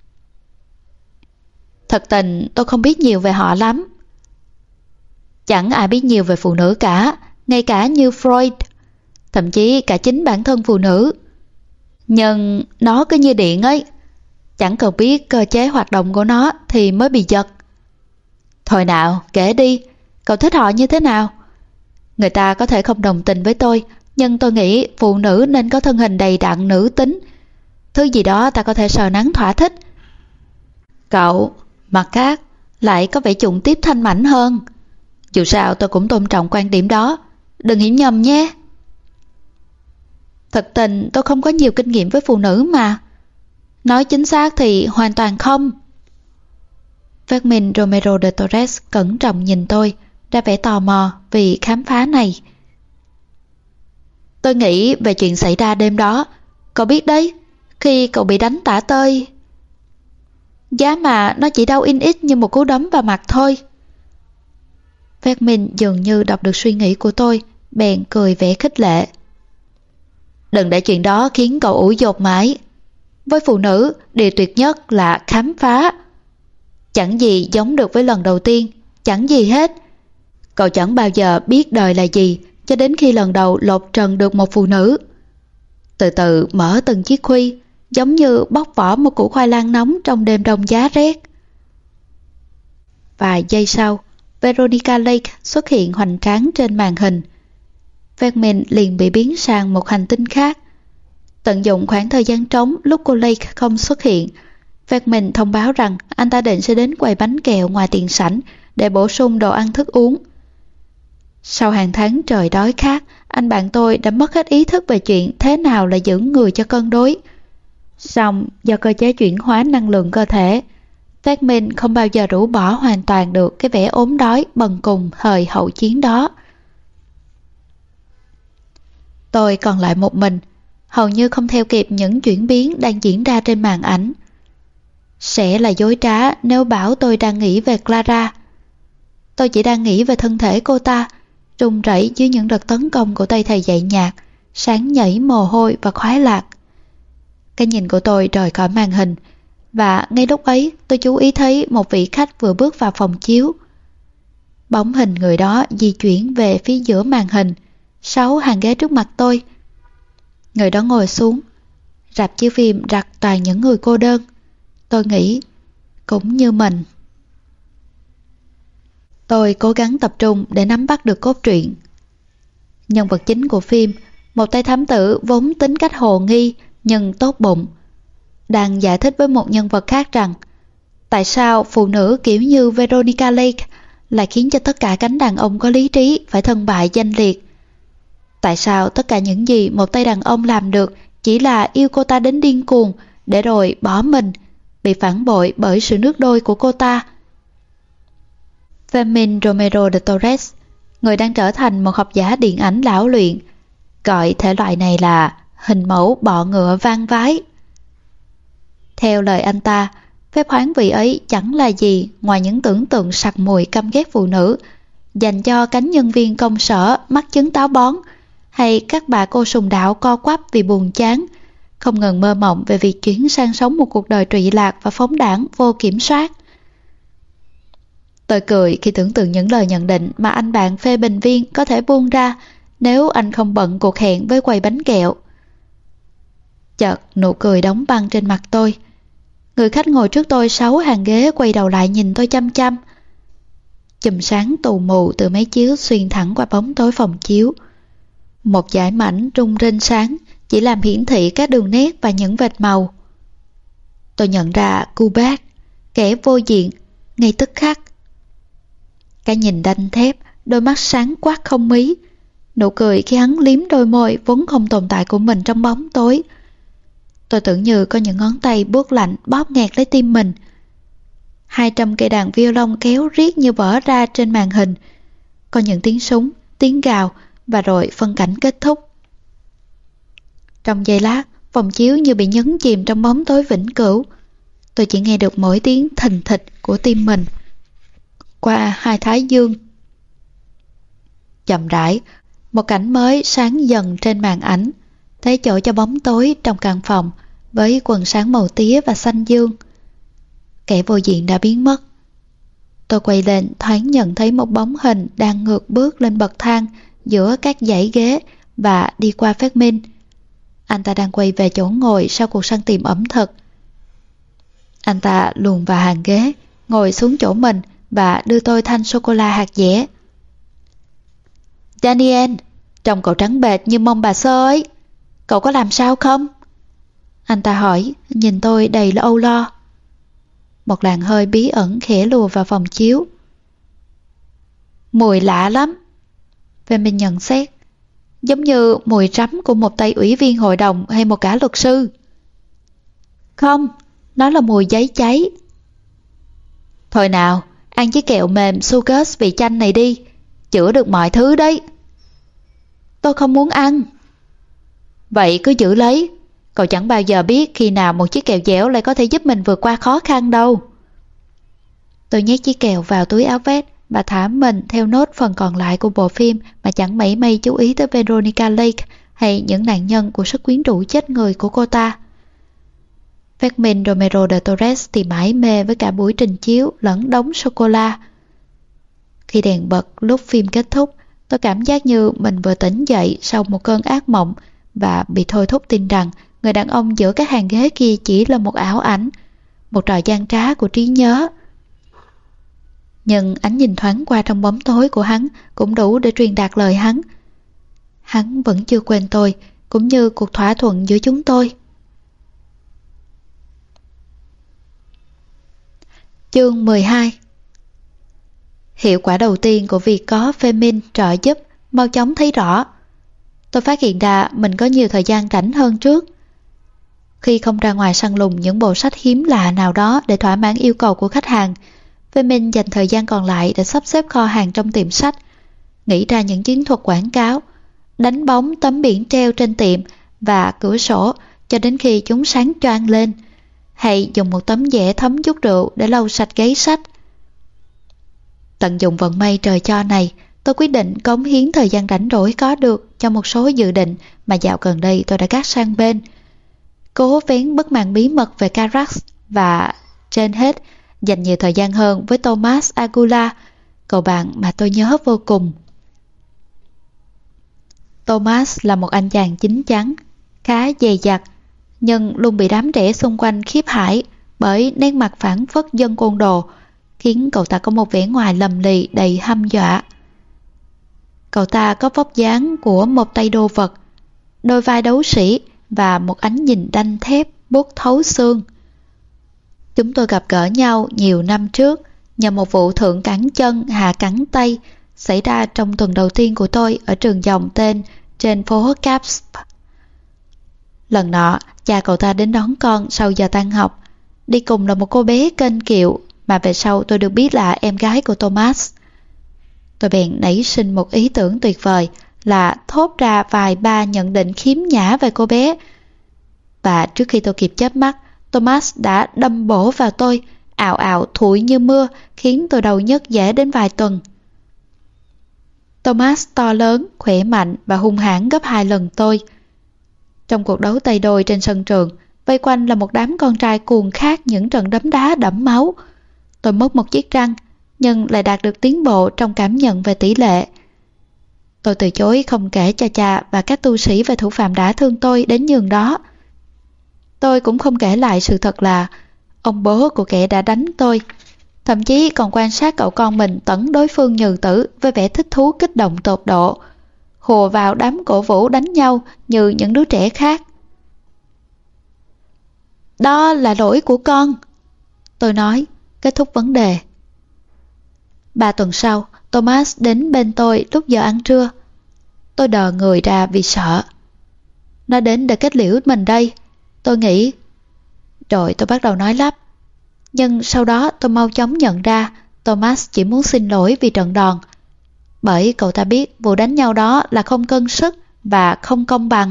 Thật tình tôi không biết nhiều về họ lắm. Chẳng ai biết nhiều về phụ nữ cả, ngay cả như Freud, thậm chí cả chính bản thân phụ nữ. Nhưng nó cứ như điện ấy, chẳng cần biết cơ chế hoạt động của nó thì mới bị giật. Thôi nào, kể đi, cậu thích họ như thế nào? Người ta có thể không đồng tình với tôi, nhưng tôi nghĩ phụ nữ nên có thân hình đầy đặn nữ tính, thứ gì đó ta có thể sờ nắn thỏa thích. Cậu, mặt khác, lại có vẻ trụng tiếp thanh mảnh hơn. Dù sao tôi cũng tôn trọng quan điểm đó, đừng hiểu nhầm nhé. Thật tình tôi không có nhiều kinh nghiệm với phụ nữ mà. Nói chính xác thì hoàn toàn không. Phát Minh Romero de Torres cẩn trọng nhìn tôi, ra vẻ tò mò vì khám phá này. Tôi nghĩ về chuyện xảy ra đêm đó. Cậu biết đấy, khi cậu bị đánh tả tơi. Giá mà nó chỉ đau in ít như một cú đấm vào mặt thôi. Vermin dường như đọc được suy nghĩ của tôi, bèn cười vẻ khích lệ. Đừng để chuyện đó khiến cậu ủi dột mãi. Với phụ nữ, điều tuyệt nhất là khám phá. Chẳng gì giống được với lần đầu tiên, chẳng gì hết. Cậu chẳng bao giờ biết đời là gì cho đến khi lần đầu lột trần được một phụ nữ. Từ từ mở từng chiếc khuy, giống như bóc vỏ một củ khoai lang nóng trong đêm đông giá rét. Vài giây sau, Veronica Lake xuất hiện hoành tráng trên màn hình. Vermin liền bị biến sang một hành tinh khác. Tận dụng khoảng thời gian trống lúc cô Lake không xuất hiện, Vermin thông báo rằng anh ta định sẽ đến quầy bánh kẹo ngoài tiền sảnh để bổ sung đồ ăn thức uống. Sau hàng tháng trời đói khát, anh bạn tôi đã mất hết ý thức về chuyện thế nào là giữ người cho cân đối. Song do cơ chế chuyển hóa năng lượng cơ thể, Vermin không bao giờ rũ bỏ hoàn toàn được cái vẻ ốm đói bần cùng thời hậu chiến đó. Tôi còn lại một mình, hầu như không theo kịp những chuyển biến đang diễn ra trên màn ảnh. Sẽ là dối trá nếu bảo tôi đang nghĩ về Clara. Tôi chỉ đang nghĩ về thân thể cô ta, run rẩy dưới những đợt tấn công của tay thầy dạy nhạc, sáng nhảy mồ hôi và khoái lạc. Cái nhìn của tôi rời khỏi màn hình, và ngay lúc ấy tôi chú ý thấy một vị khách vừa bước vào phòng chiếu. Bóng hình người đó di chuyển về phía giữa màn hình, sáu hàng ghế trước mặt tôi. Người đó ngồi xuống. Rạp chiếu phim rặt toàn những người cô đơn. Tôi nghĩ, cũng như mình. Tôi cố gắng tập trung để nắm bắt được cốt truyện. Nhân vật chính của phim, một tay thám tử vốn tính cách hồ nghi nhưng tốt bụng, đang giải thích với một nhân vật khác rằng tại sao phụ nữ kiểu như Veronica Lake lại khiến cho tất cả cánh đàn ông có lý trí phải thân bại danh liệt. Tại sao tất cả những gì một tay đàn ông làm được chỉ là yêu cô ta đến điên cuồng để rồi bỏ mình, bị phản bội bởi sự nước đôi của cô ta. Fermin Romero de Torres, người đang trở thành một học giả điện ảnh lão luyện, gọi thể loại này là hình mẫu bọ ngựa vang vái. Theo lời anh ta, phép hoán vị ấy chẳng là gì ngoài những tưởng tượng sặc mùi căm ghét phụ nữ dành cho cánh nhân viên công sở mắc chứng táo bón, hay các bà cô sùng đạo co quắp vì buồn chán, không ngừng mơ mộng về việc chuyển sang sống một cuộc đời trụy lạc và phóng đãng vô kiểm soát. Tôi cười khi tưởng tượng những lời nhận định mà anh bạn phê bình viên có thể buông ra nếu anh không bận cuộc hẹn với quầy bánh kẹo. Chợt nụ cười đóng băng trên mặt tôi. Người khách ngồi trước tôi sáu hàng ghế quay đầu lại nhìn tôi chăm chăm. Chùm sáng tù mù từ máy chiếu xuyên thẳng qua bóng tối phòng chiếu. Một dải mảnh rung rinh sáng chỉ làm hiển thị các đường nét và những vệt màu. Tôi nhận ra Kubat, kẻ vô diện, ngay tức khắc. Cái nhìn đanh thép, đôi mắt sáng quắc không mí, nụ cười khi hắn liếm đôi môi vốn không tồn tại của mình trong bóng tối. Tôi tưởng như có những ngón tay buốt lạnh bóp nghẹt lấy tim mình. Hai trăm cây đàn violon kéo riết như vỡ ra trên màn hình. Có những tiếng súng, tiếng gào, và rồi phân cảnh kết thúc. Trong giây lát, phòng chiếu như bị nhấn chìm trong bóng tối vĩnh cửu. Tôi chỉ nghe được mỗi tiếng thình thịch của tim mình qua hai thái dương. Chậm rãi, một cảnh mới sáng dần trên màn ảnh, thấy chỗ cho bóng tối trong căn phòng với quần sáng màu tía và xanh dương. Kẻ vô diện đã biến mất. Tôi quay lên thoáng nhận thấy một bóng hình đang ngược bước lên bậc thang giữa các dãy ghế và đi qua phát minh. Anh ta đang quay về chỗ ngồi sau cuộc săn tìm ẩm thực. Anh ta luồn vào hàng ghế, ngồi xuống chỗ mình và đưa tôi thanh sô-cô-la hạt dẻ. Daniel, trông cậu trắng bệch như mông bà Sơ ấy. Cậu có làm sao không? Anh ta hỏi, nhìn tôi đầy âu lo. Một làn hơi bí ẩn khẽ lùa vào phòng chiếu. Mùi lạ lắm. Về mình nhận xét, giống như mùi rắm của một tay ủy viên hội đồng hay một cả luật sư. Không, nó là mùi giấy cháy. Thôi nào, ăn chiếc kẹo mềm Sucus vị chanh này đi, chữa được mọi thứ đấy. Tôi không muốn ăn. Vậy cứ giữ lấy, Cậu chẳng bao giờ biết khi nào một chiếc kẹo dẻo lại có thể giúp mình vượt qua khó khăn đâu. Tôi nhét chiếc kẹo vào túi áo vest và thả mình theo nốt phần còn lại của bộ phim mà chẳng mảy may chú ý tới Veronica Lake hay những nạn nhân của sức quyến rũ chết người của cô ta. Fermin Romero de Torres thì mải mê với cả buổi trình chiếu lẫn đống sô-cô-la. Khi đèn bật lúc phim kết thúc, tôi cảm giác như mình vừa tỉnh dậy sau một cơn ác mộng và bị thôi thúc tin rằng người đàn ông giữa các hàng ghế kia chỉ là một ảo ảnh, một trò gian trá của trí nhớ. Nhưng ánh nhìn thoáng qua trong bóng tối của hắn cũng đủ để truyền đạt lời hắn. Hắn vẫn chưa quên tôi, cũng như cuộc thỏa thuận giữa chúng tôi. Chương mười hai. Hiệu quả đầu tiên của việc có Fermin trợ giúp mau chóng thấy rõ. Tôi phát hiện ra mình có nhiều thời gian rảnh hơn trước. Khi không ra ngoài săn lùng những bộ sách hiếm lạ nào đó để thỏa mãn yêu cầu của khách hàng, Fermin dành thời gian còn lại để sắp xếp kho hàng trong tiệm sách, nghĩ ra những chiến thuật quảng cáo, đánh bóng tấm biển treo trên tiệm và cửa sổ cho đến khi chúng sáng choang lên, hay dùng một tấm vẽ thấm chút rượu để lau sạch gáy sách. Tận dụng vận may trời cho này, tôi quyết định cống hiến thời gian rảnh rỗi có được cho một số dự định mà dạo gần đây tôi đã gác sang bên. Cố vén bức màn bí mật về Carax và, trên hết, dành nhiều thời gian hơn với Thomas Agula, cậu bạn mà tôi nhớ vô cùng. Thomas là một anh chàng chín chắn, khá dè dặt, nhưng luôn bị đám trẻ xung quanh khiếp hãi bởi nét mặt phảng phất dân côn đồ, khiến cậu ta có một vẻ ngoài lầm lì đầy hăm dọa. Cậu ta có vóc dáng của một tay đô vật, đôi vai đấu sĩ và một ánh nhìn đanh thép buốt thấu xương. Chúng tôi gặp gỡ nhau nhiều năm trước nhờ một vụ thượng cẳng chân hạ cẳng tay xảy ra trong tuần đầu tiên của tôi ở trường dòng tên trên phố Caps. Lần nọ, cha cậu ta đến đón con sau giờ tan học. Đi cùng là một cô bé kênh kiệu mà về sau tôi được biết là em gái của Thomas. Tôi bèn nảy sinh một ý tưởng tuyệt vời là thốt ra vài ba nhận định khiếm nhã về cô bé. Và trước khi tôi kịp chớp mắt, Thomas đã đâm bổ vào tôi, ào ào thụi như mưa, khiến tôi đầu nhức dễ đến vài tuần. Thomas to lớn, khỏe mạnh và hung hãn gấp hai lần tôi. Trong cuộc đấu tay đôi trên sân trường, vây quanh là một đám con trai cuồng khát những trận đấm đá đẫm máu. Tôi mất một chiếc răng, nhưng lại đạt được tiến bộ trong cảm nhận về tỷ lệ. Tôi từ chối không kể cho cha và các tu sĩ về thủ phạm đã thương tôi đến nhường đó. Tôi cũng không kể lại sự thật là ông bố của kẻ đã đánh tôi, thậm chí còn quan sát cậu con mình tẩn đối phương nhừ tử với vẻ thích thú kích động tột độ, hùa vào đám cổ vũ đánh nhau như những đứa trẻ khác. Đó là lỗi của con, tôi nói, kết thúc vấn đề. Ba tuần sau, Thomas đến bên tôi lúc giờ ăn trưa. Tôi đờ người ra vì sợ. Nó đến để kết liễu mình đây, tôi nghĩ. Rồi tôi bắt đầu nói lắp. Nhưng sau đó tôi mau chóng nhận ra Thomas chỉ muốn xin lỗi vì trận đòn. Bởi cậu ta biết vụ đánh nhau đó là không cân sức và không công bằng.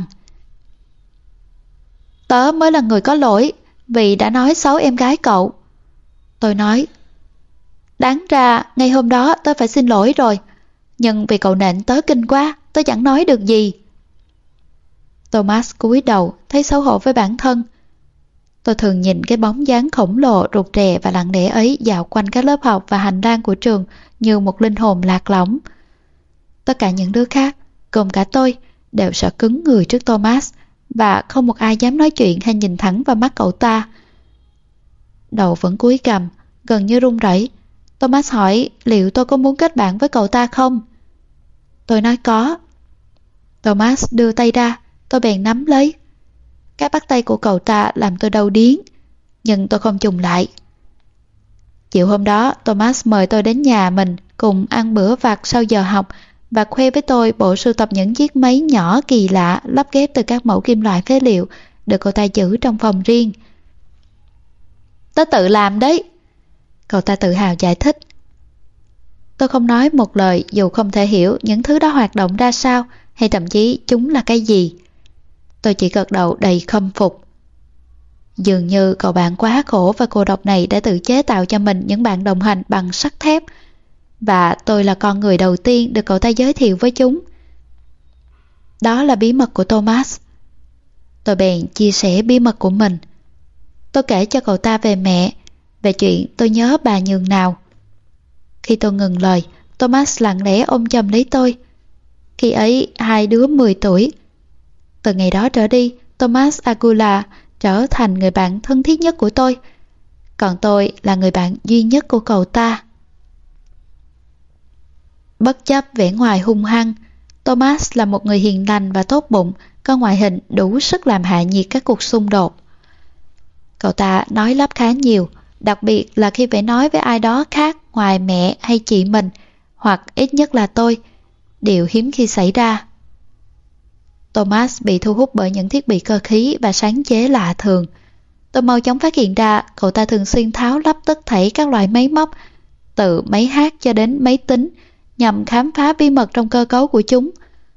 Tớ mới là người có lỗi vì đã nói xấu em gái cậu, tôi nói. Đáng ra ngay hôm đó tớ phải xin lỗi rồi, nhưng vì cậu nện tớ kinh quá, tớ chẳng nói được gì. Thomas cúi đầu, thấy xấu hổ với bản thân. Tôi thường nhìn cái bóng dáng khổng lồ, rụt rè và lặng lẽ ấy dạo quanh các lớp học và hành lang của trường như một linh hồn lạc lõng. Tất cả những đứa khác, gồm cả tôi, đều sợ cứng người trước Thomas, và không một ai dám nói chuyện hay nhìn thẳng vào mắt cậu ta. Đầu vẫn cúi gằm, gần như run rẩy. Thomas hỏi liệu tôi có muốn kết bạn với cậu ta không? Tôi nói có. Thomas đưa tay ra, tôi bèn nắm lấy. Cái bắt tay của cậu ta làm tôi đau điếng, nhưng tôi không chùng lại. Chiều hôm đó, Thomas mời tôi đến nhà mình cùng ăn bữa vặt sau giờ học và khoe với tôi bộ sưu tập những chiếc máy nhỏ kỳ lạ lắp ghép từ các mẫu kim loại phế liệu được cậu ta giữ trong phòng riêng. Tớ tự làm đấy, cậu ta tự hào giải thích. Tôi không nói một lời dù không thể hiểu những thứ đó hoạt động ra sao hay thậm chí chúng là cái gì. Tôi chỉ gật đầu đầy khâm phục. Dường như cậu bạn quá khổ và cô độc này đã tự chế tạo cho mình những bạn đồng hành bằng sắt thép, và tôi là con người đầu tiên được cậu ta giới thiệu với chúng. Đó là bí mật của Thomas. Tôi bèn chia sẻ bí mật của mình. Tôi kể cho cậu ta về mẹ, về chuyện tôi nhớ bà nhường nào. Khi tôi ngừng lời, Thomas lặng lẽ ôm chầm lấy tôi. Khi ấy hai đứa mười tuổi. Từ ngày đó trở đi, Thomas Agula trở thành người bạn thân thiết nhất của tôi, còn tôi là người bạn duy nhất của cậu ta. Bất chấp vẻ ngoài hung hăng, Thomas là một người hiền lành và tốt bụng, có ngoại hình đủ sức làm hạ nhiệt các cuộc xung đột. Cậu ta nói lắp khá nhiều, đặc biệt là khi phải nói với ai đó khác ngoài mẹ hay chị mình, hoặc ít nhất là tôi, điều hiếm khi xảy ra. Thomas bị thu hút bởi những thiết bị cơ khí và sáng chế lạ thường. Tôi mau chóng phát hiện ra cậu ta thường xuyên tháo lắp tất thảy các loại máy móc, từ máy hát cho đến máy tính, nhằm khám phá bí mật trong cơ cấu của chúng.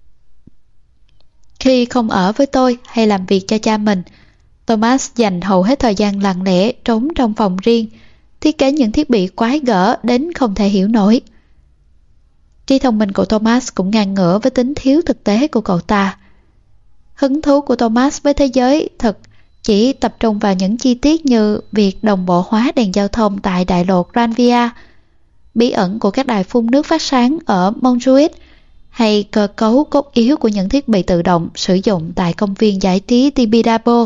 Khi không ở với tôi hay làm việc cho cha mình, Thomas dành hầu hết thời gian lặng lẽ trốn trong phòng riêng, thiết kế những thiết bị quái gở đến không thể hiểu nổi. Trí thông minh của Thomas cũng ngang ngửa với tính thiếu thực tế của cậu ta. Hứng thú của Thomas với thế giới thực chỉ tập trung vào những chi tiết như việc đồng bộ hóa đèn giao thông tại đại lộ Granvia, bí ẩn của các đài phun nước phát sáng ở Montjuic, hay cơ cấu cốt yếu của những thiết bị tự động sử dụng tại công viên giải trí Tibidabo.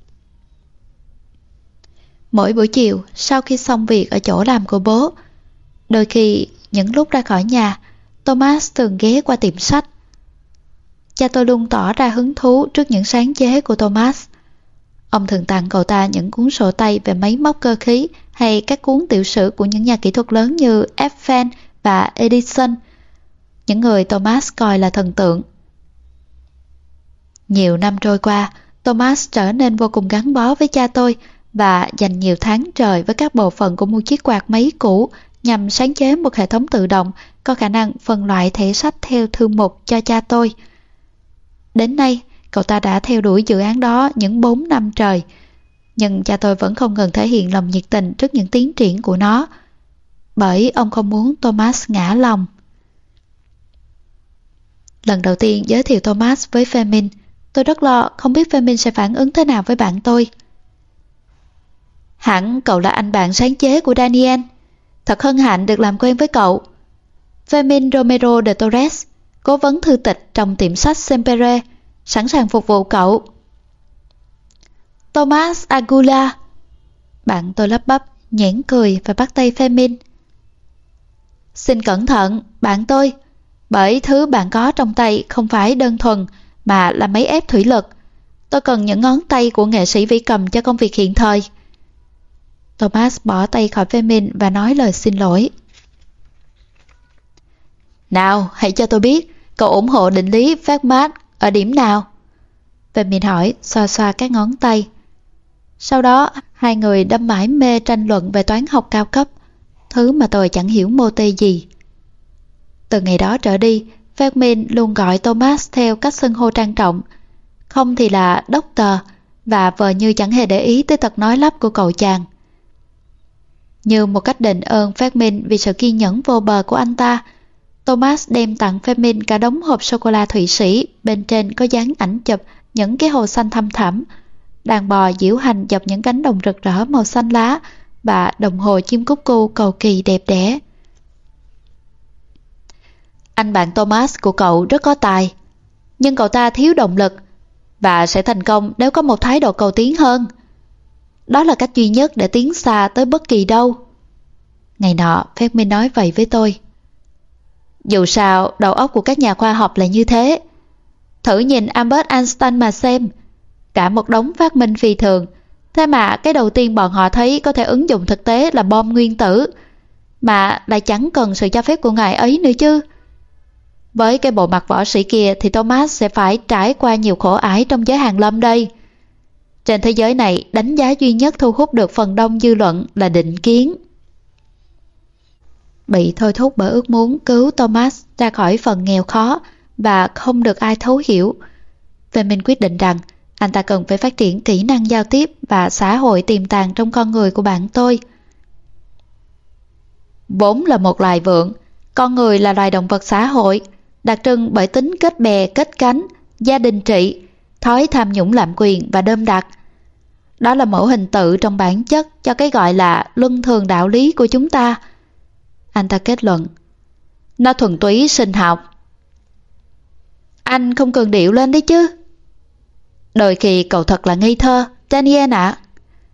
Mỗi buổi chiều, sau khi xong việc ở chỗ làm của bố, đôi khi những lúc ra khỏi nhà, Thomas thường ghé qua tiệm sách. Cha tôi luôn tỏ ra hứng thú trước những sáng chế của Thomas. Ông thường tặng cậu ta những cuốn sổ tay về máy móc cơ khí hay các cuốn tiểu sử của những nhà kỹ thuật lớn như Eiffel và Edison, những người Thomas coi là thần tượng. Nhiều năm trôi qua, Thomas trở nên vô cùng gắn bó với cha tôi và dành nhiều tháng trời với các bộ phận của một chiếc quạt máy cũ nhằm sáng chế một hệ thống tự động có khả năng phân loại thẻ sách theo thư mục cho cha tôi. Đến nay, cậu ta đã theo đuổi dự án đó những bốn năm trời, nhưng cha tôi vẫn không ngừng thể hiện lòng nhiệt tình trước những tiến triển của nó, bởi ông không muốn Thomas ngã lòng. Lần đầu tiên giới thiệu Thomas với Femin, tôi rất lo không biết Femin sẽ phản ứng thế nào với bạn tôi. Hẳn cậu là anh bạn sáng chế của Daniel. Thật hân hạnh được làm quen với cậu. Femin Romero de Torres, cố vấn thư tịch trong tiệm sách Sempere, sẵn sàng phục vụ cậu. Thomas Agula. Bạn tôi lắp bắp, nhoẻn cười và bắt tay Femin. Xin cẩn thận, bạn tôi, bởi thứ bạn có trong tay không phải đơn thuần mà là máy ép thủy lực. Tôi cần những ngón tay của nghệ sĩ vĩ cầm cho công việc hiện thời. Thomas bỏ tay khỏi Femin và nói lời xin lỗi. Nào, hãy cho tôi biết, cậu ủng hộ định lý Fermat ở điểm nào? Femin hỏi, xoa xoa các ngón tay. Sau đó, hai người đâm mải mê tranh luận về toán học cao cấp, thứ mà tôi chẳng hiểu mô tê gì. Từ ngày đó trở đi, Femin luôn gọi Thomas theo cách xưng hô trang trọng, không thì là Doctor, và vờ như chẳng hề để ý tới tật nói lắp của cậu chàng. Như một cách đền ơn Femin vì sự kiên nhẫn vô bờ của anh ta, Thomas đem tặng Femin cả đống hộp sô-cô-la Thụy Sĩ, bên trên có dán ảnh chụp những cái hồ xanh thăm thẳm, đàn bò diễu hành dọc những cánh đồng rực rỡ màu xanh lá và đồng hồ chim cúc cu cầu kỳ đẹp đẽ. Anh bạn Thomas của cậu rất có tài, nhưng cậu ta thiếu động lực và sẽ thành công nếu có một thái độ cầu tiến hơn. Đó là cách duy nhất để tiến xa tới bất kỳ đâu. Ngày nọ, Femin nói vậy với tôi. Dù sao, đầu óc của các nhà khoa học là như thế. Thử nhìn Albert Einstein mà xem. Cả một đống phát minh phi thường, thế mà cái đầu tiên bọn họ thấy có thể ứng dụng thực tế là bom nguyên tử, mà lại chẳng cần sự cho phép của ngài ấy nữa chứ. Với cái bộ mặt võ sĩ kia thì Thomas sẽ phải trải qua nhiều khổ ải trong giới hàn lâm đây. Trên thế giới này, đánh giá duy nhất thu hút được phần đông dư luận là định kiến. Bị thôi thúc bởi ước muốn cứu Thomas ra khỏi phần nghèo khó và không được ai thấu hiểu, Femin quyết định rằng Anh ta cần phải phát triển kỹ năng giao tiếp và xã hội tiềm tàng trong con người của bạn tôi. Vốn là một loài vượn, con người là loài động vật xã hội, đặc trưng bởi tính kết bè kết cánh, gia đình trị, thói tham nhũng lạm quyền và đơm đặt. Đó là mẫu hình tự trong bản chất cho cái gọi là luân thường đạo lý của chúng ta. Anh ta kết luận. Nó thuần túy sinh học. Anh không cường điệu lên đấy chứ. Đôi khi cậu thật là ngây thơ, Daniel ạ. À.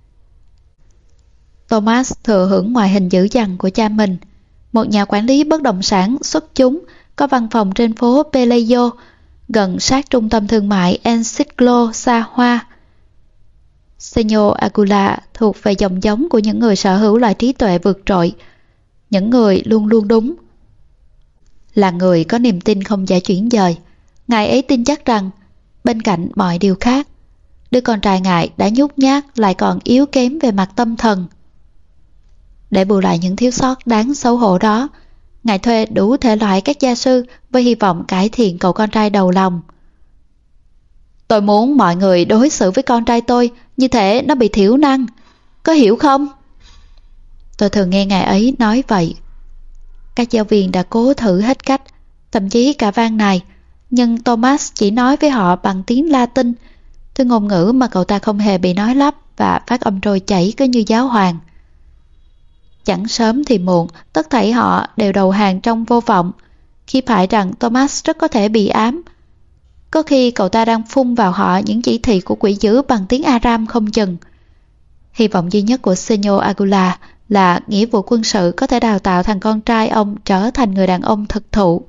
Thomas thừa hưởng ngoại hình dữ dằn của cha mình, một nhà quản lý bất động sản xuất chúng, có văn phòng trên phố Pelayo, gần sát trung tâm thương mại El Ciclo xa hoa. Senor Agula thuộc về dòng giống của những người sở hữu loại trí tuệ vượt trội, những người luôn luôn đúng. Là người có niềm tin không dễ chuyển dời, ngài ấy tin chắc rằng bên cạnh mọi điều khác, đứa con trai ngài đã nhút nhát lại còn yếu kém về mặt tâm thần. Để bù lại những thiếu sót đáng xấu hổ đó, ngài thuê đủ thể loại các gia sư với hy vọng cải thiện cậu con trai đầu lòng. Tôi muốn mọi người đối xử với con trai tôi như thể nó bị thiểu năng, có hiểu không? Tôi thường nghe ngài ấy nói vậy. Các giáo viên đã cố thử hết cách, thậm chí cả van này, nhưng Thomas chỉ nói với họ bằng tiếng Latin, thứ ngôn ngữ mà cậu ta không hề bị nói lắp và phát âm trôi chảy cứ như giáo hoàng. Chẳng sớm thì muộn, tất thảy họ đều đầu hàng trong vô vọng, khi phải rằng Thomas rất có thể bị ám. Có khi cậu ta đang phun vào họ những chỉ thị của quỷ dữ bằng tiếng Aram không chừng. Hy vọng duy nhất của Senor Agula là nghĩa vụ quân sự có thể đào tạo thằng con trai ông trở thành người đàn ông thực thụ.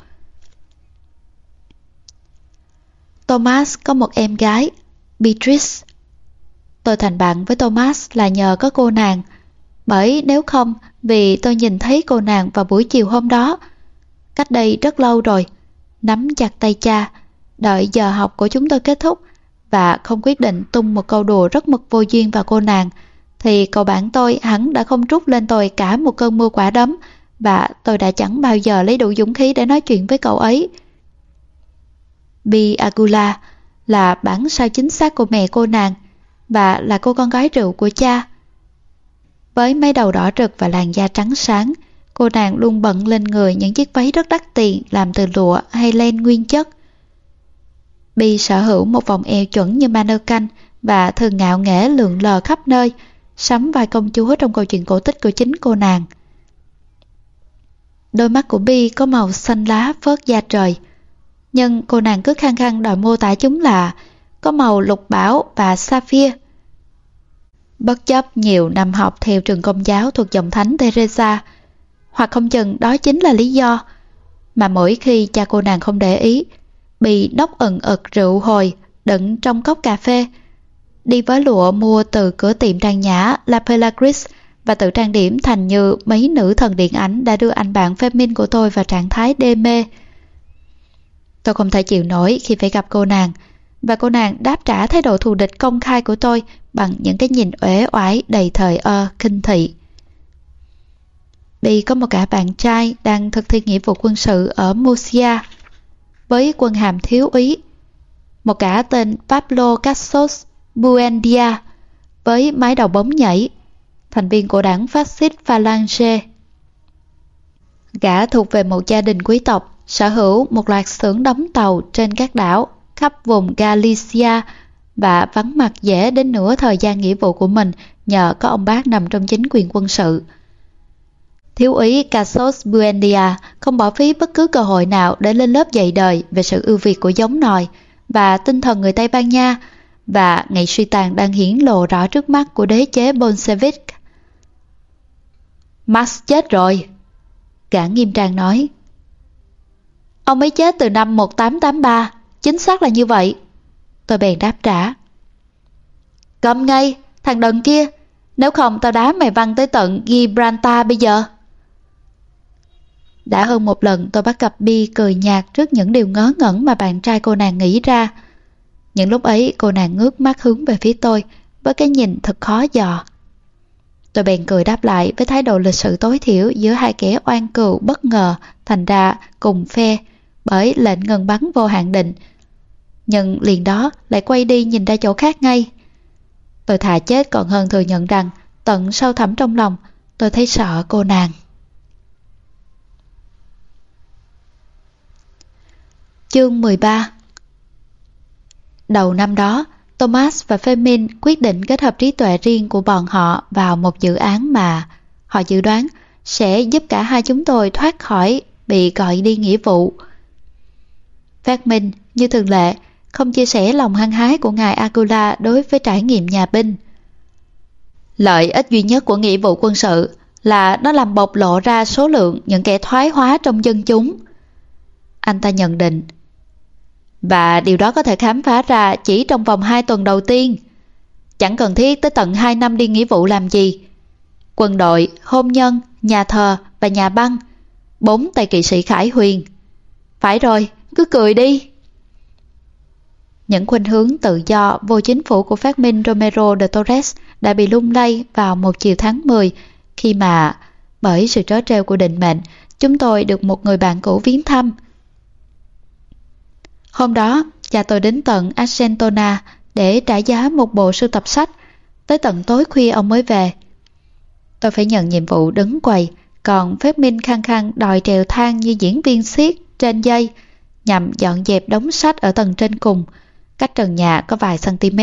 Thomas có một em gái, Beatrice. Tôi thành bạn với Thomas là nhờ có cô nàng, bởi nếu không vì tôi nhìn thấy cô nàng vào buổi chiều hôm đó, cách đây rất lâu rồi, nắm chặt tay cha, đợi giờ học của chúng tôi kết thúc và không quyết định tung một câu đùa rất mực vô duyên vào cô nàng, thì cậu bạn tôi hẳn đã không trút lên tôi cả một cơn mưa quả đấm và tôi đã chẳng bao giờ lấy đủ dũng khí để nói chuyện với cậu ấy. Bi Agula là bản sao chính xác của mẹ cô nàng và là cô con gái rượu của cha. Với mái đầu đỏ rực và làn da trắng sáng, cô nàng luôn bận lên người những chiếc váy rất đắt tiền làm từ lụa hay len nguyên chất. Bi sở hữu một vòng eo chuẩn như mannequin và thường ngạo nghễ lượn lờ khắp nơi, sắm vai công chúa trong câu chuyện cổ tích của chính cô nàng. Đôi mắt của Bi có màu xanh lá phớt da trời, nhưng cô nàng cứ khăng khăng đòi mô tả chúng là có màu lục bảo và sapphire. Bất chấp nhiều năm học theo trường công giáo thuộc dòng thánh Teresa, hoặc không chừng đó chính là lý do mà mỗi khi cha cô nàng không để ý, bị nốc ẩn ực rượu hồi đựng trong cốc cà phê, đi với lụa mua từ cửa tiệm trang nhã La Pelagris và tự trang điểm thành như mấy nữ thần điện ảnh đã đưa anh bạn phê minh của tôi vào trạng thái đê mê. Tôi không thể chịu nổi khi phải gặp cô nàng, và cô nàng đáp trả thái độ thù địch công khai của tôi bằng những cái nhìn uể oải đầy thời ơ, khinh thị. Bi có một cả bạn trai đang thực thi nghĩa vụ quân sự ở Murcia với quân hàm thiếu úy, một cả tên Pablo Casos Buendia với mái đầu bóng nhảy, thành viên của đảng phát xít Falange. Gã thuộc về một gia đình quý tộc, sở hữu một loạt xưởng đóng tàu trên các đảo khắp vùng Galicia và vắng mặt dễ đến nửa thời gian nghĩa vụ của mình nhờ có ông bác nằm trong chính quyền quân sự. Thiếu úy Casos Buendia không bỏ phí bất cứ cơ hội nào để lên lớp dạy đời về sự ưu việt của giống nòi và tinh thần người Tây Ban Nha, và ngày suy tàn đang hiển lộ rõ trước mắt của đế chế Bolshevik. Marx chết rồi, gã nghiêm trang nói. Ông ấy chết từ năm một nghìn tám trăm tám mươi ba, chính xác là như vậy. Tôi bèn đáp trả. Cầm ngay, thằng đần kia, nếu không tao đá mày văng tới tận Gibraltar bây giờ. Đã hơn một lần tôi bắt gặp Bi cười nhạt trước những điều ngớ ngẩn mà bạn trai cô nàng nghĩ ra. Những lúc ấy cô nàng ngước mắt hướng về phía tôi với cái nhìn thật khó dò. Tôi bèn cười đáp lại với thái độ lịch sự tối thiểu giữa hai kẻ oan cừu bất ngờ thành ra cùng phe bởi lệnh ngừng bắn vô hạn định. nhưng liền đó lại quay đi nhìn ra chỗ khác ngay. Tôi thà chết còn hơn thừa nhận rằng tận sâu thẳm trong lòng tôi thấy sợ cô nàng. Chương mười ba. Đầu năm đó, Thomas và Fermin quyết định kết hợp trí tuệ riêng của bọn họ vào một dự án mà họ dự đoán sẽ giúp cả hai chúng tôi thoát khỏi bị gọi đi nghĩa vụ. Fermin, như thường lệ, không chia sẻ lòng hăng hái của ngài Agula đối với trải nghiệm nhà binh. Lợi ích duy nhất của nghĩa vụ quân sự là nó làm bộc lộ ra số lượng những kẻ thoái hóa trong dân chúng. Anh ta nhận định. Và điều đó có thể khám phá ra chỉ trong vòng hai tuần đầu tiên. Chẳng cần thiết tới tận hai năm đi nghĩa vụ làm gì. Quân đội, hôn nhân, nhà thờ và nhà băng. Bốn tay kỵ sĩ khải huyền. Phải rồi, cứ cười đi. Những khuynh hướng tự do vô chính phủ của phát minh Romero de Torres đã bị lung lay vào một chiều tháng mười khi mà, bởi sự trớ trêu của định mệnh, chúng tôi được một người bạn cũ viếng thăm. Hôm đó, cha tôi đến tận Argentona để trả giá một bộ sưu tập sách. Tới tận tối khuya ông mới về. Tôi phải nhận nhiệm vụ đứng quầy, còn phép minh khăng khăng đòi trèo thang như diễn viên xiếc trên dây nhằm dọn dẹp đống sách ở tầng trên cùng, cách trần nhà có vài cm.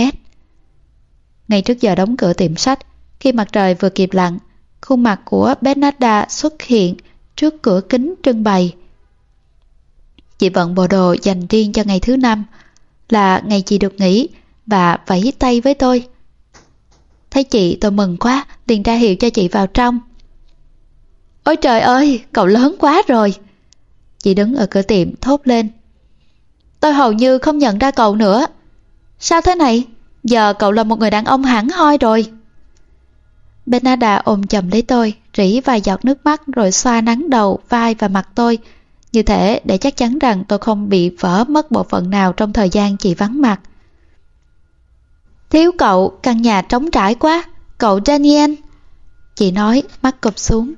Ngay trước giờ đóng cửa tiệm sách, khi mặt trời vừa kịp lặn, khuôn mặt của Bernarda xuất hiện trước cửa kính trưng bày. Chị vận bộ đồ dành riêng cho ngày thứ năm, là ngày chị được nghỉ, và vẫy tay với tôi. Thấy chị tôi mừng quá, liền ra hiệu cho chị vào trong. Ôi trời ơi, cậu lớn quá rồi. Chị đứng ở cửa tiệm thốt lên. Tôi hầu như không nhận ra cậu nữa. Sao thế này? Giờ cậu là một người đàn ông hẳn hoi rồi. Bernarda ôm chầm lấy tôi, rỉ vài giọt nước mắt rồi xoa nắng đầu, vai và mặt tôi, như thể để chắc chắn rằng tôi không bị vỡ mất bộ phận nào trong thời gian chị vắng mặt. Thiếu cậu, căn nhà trống trải quá, cậu Daniel. Chị nói, mắt cụp xuống.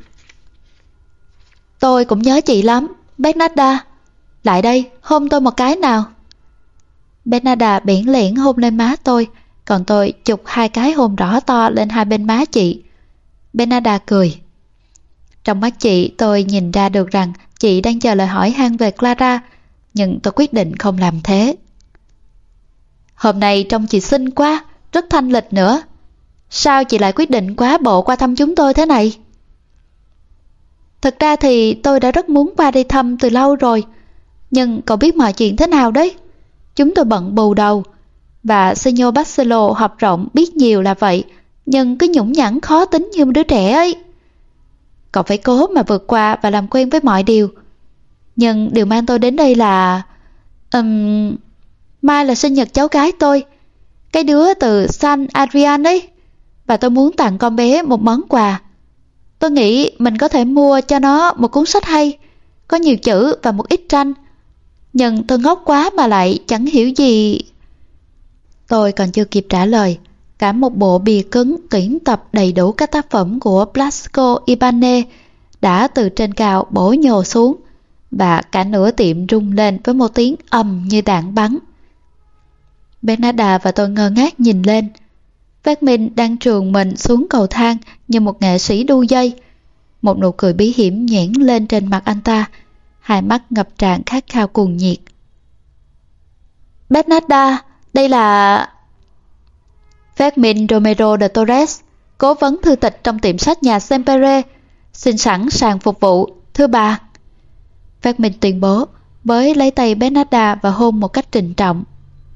Tôi cũng nhớ chị lắm, Bernarda. Lại đây, hôn tôi một cái nào. Bernarda biển lẻn hôn lên má tôi, còn tôi chụp hai cái hôn rõ to lên hai bên má chị. Bernarda cười. Trong mắt chị tôi nhìn ra được rằng chị đang chờ lời hỏi han về Clara, nhưng tôi quyết định không làm thế. Hôm nay trông chị xinh quá, rất thanh lịch nữa. Sao chị lại quyết định quá bộ qua thăm chúng tôi thế này? Thực ra thì tôi đã rất muốn qua đây thăm từ lâu rồi, nhưng cậu biết mọi chuyện thế nào đấy. Chúng tôi bận bù đầu, và Senor Barcelo học rộng biết nhiều là vậy, nhưng cứ nhũng nhẵn khó tính như một đứa trẻ ấy. Cậu phải cố mà vượt qua và làm quen với mọi điều. Nhưng điều mang tôi đến đây là... Um, mai là sinh nhật cháu gái tôi, cái đứa từ San Adrian ấy, và tôi muốn tặng con bé một món quà. Tôi nghĩ mình có thể mua cho nó một cuốn sách hay, có nhiều chữ và một ít tranh. Nhưng tôi ngốc quá mà lại chẳng hiểu gì. Tôi còn chưa kịp trả lời, cả một bộ bìa cứng tuyển tập đầy đủ các tác phẩm của Blasco Ibanez đã từ trên cao bổ nhồ xuống, và cả nửa tiệm rung lên với một tiếng ầm như đạn bắn. Bernarda và tôi ngơ ngác nhìn lên. Phát Minh đang trườn mình xuống cầu thang như một nghệ sĩ đu dây. Một nụ cười bí hiểm nhoẻn lên trên mặt anh ta, hai mắt ngập tràn khát khao cuồng nhiệt. Bernarda, đây là... Phát Minh Romero de Torres, cố vấn thư tịch trong tiệm sách nhà Sempere, xin sẵn sàng phục vụ, thưa bà. Phát Minh tuyên bố, với lấy tay Bernarda và hôn một cách trịnh trọng.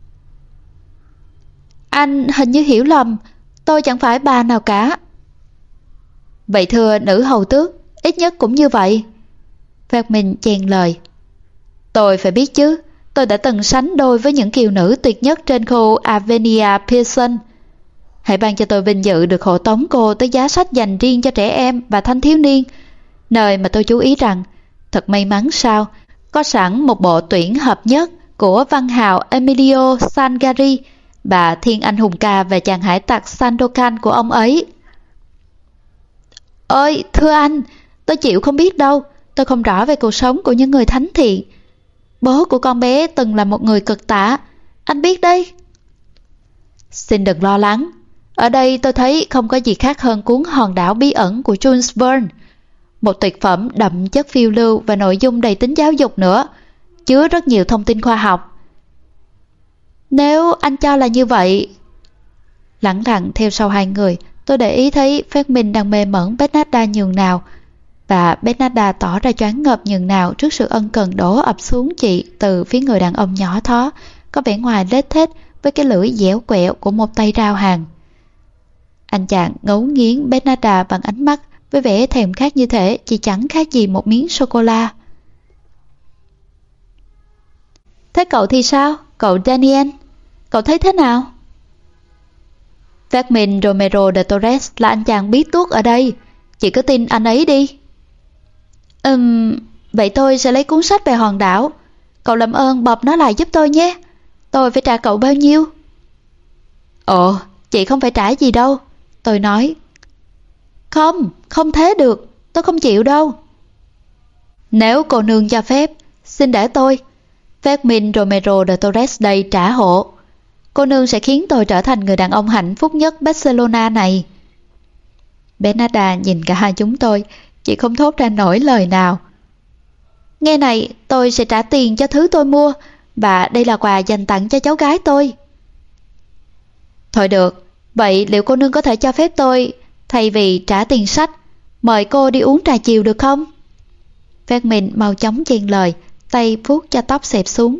Anh hình như hiểu lầm, tôi chẳng phải bà nào cả. Vậy thưa nữ hầu tước, ít nhất cũng như vậy. Phát Minh chen lời. Tôi phải biết chứ, tôi đã từng sánh đôi với những kiều nữ tuyệt nhất trên khu Avenida Pearson. Hãy ban cho tôi vinh dự được hộ tống cô tới giá sách dành riêng cho trẻ em và thanh thiếu niên, nơi mà tôi chú ý rằng, thật may mắn sao, có sẵn một bộ tuyển hợp nhất của văn hào Emilio Sangari và thiên anh hùng ca về chàng hải tặc Sandokan của ông ấy. Ôi, thưa anh, tôi chịu không biết đâu, tôi không rõ về cuộc sống của những người thánh thiện. Bố của con bé từng là một người cực tả, anh biết đấy. Xin đừng lo lắng. Ở đây tôi thấy không có gì khác hơn cuốn Hòn đảo bí ẩn của Jules Verne. Một tuyệt phẩm đậm chất phiêu lưu và nội dung đầy tính giáo dục nữa, chứa rất nhiều thông tin khoa học. Nếu anh cho là như vậy... Lẳng lặng theo sau hai người, tôi để ý thấy Phát Minh đang mê mẩn Bernarda nhường nào, và Bernarda tỏ ra choáng ngợp nhường nào trước sự ân cần đổ ập xuống chị từ phía người đàn ông nhỏ thó, có vẻ ngoài lết thết với cái lưỡi dẻo quẹo của một tay rao hàng. Anh chàng ngấu nghiến Bernarda bằng ánh mắt với vẻ thèm khát như thể chỉ chẳng khác gì một miếng sô-cô-la. Thế cậu thì sao? Cậu Daniel? Cậu thấy thế nào? Phát Minh Romero de Torres là anh chàng bí tuốt ở đây. Chị cứ tin anh ấy đi. Ừm, vậy tôi sẽ lấy cuốn sách về hòn đảo. Cậu làm ơn bọc nó lại giúp tôi nhé. Tôi phải trả cậu bao nhiêu? Ồ, chị không phải trả gì đâu. Tôi nói. Không, không thế được. Tôi không chịu đâu. Nếu cô nương cho phép, xin để tôi. Phát Minh Romero de Torres đây trả hộ. Cô nương sẽ khiến tôi trở thành người đàn ông hạnh phúc nhất Barcelona này. Bernarda nhìn cả hai chúng tôi, chị không thốt ra nổi lời nào. Nghe này, tôi sẽ trả tiền cho thứ tôi mua, và đây là quà dành tặng cho cháu gái tôi. Thôi được, vậy liệu cô nương có thể cho phép tôi, thay vì trả tiền sách, mời cô đi uống trà chiều được không? Phát Minh mau chóng chen lời, tay vuốt cho tóc xẹp xuống.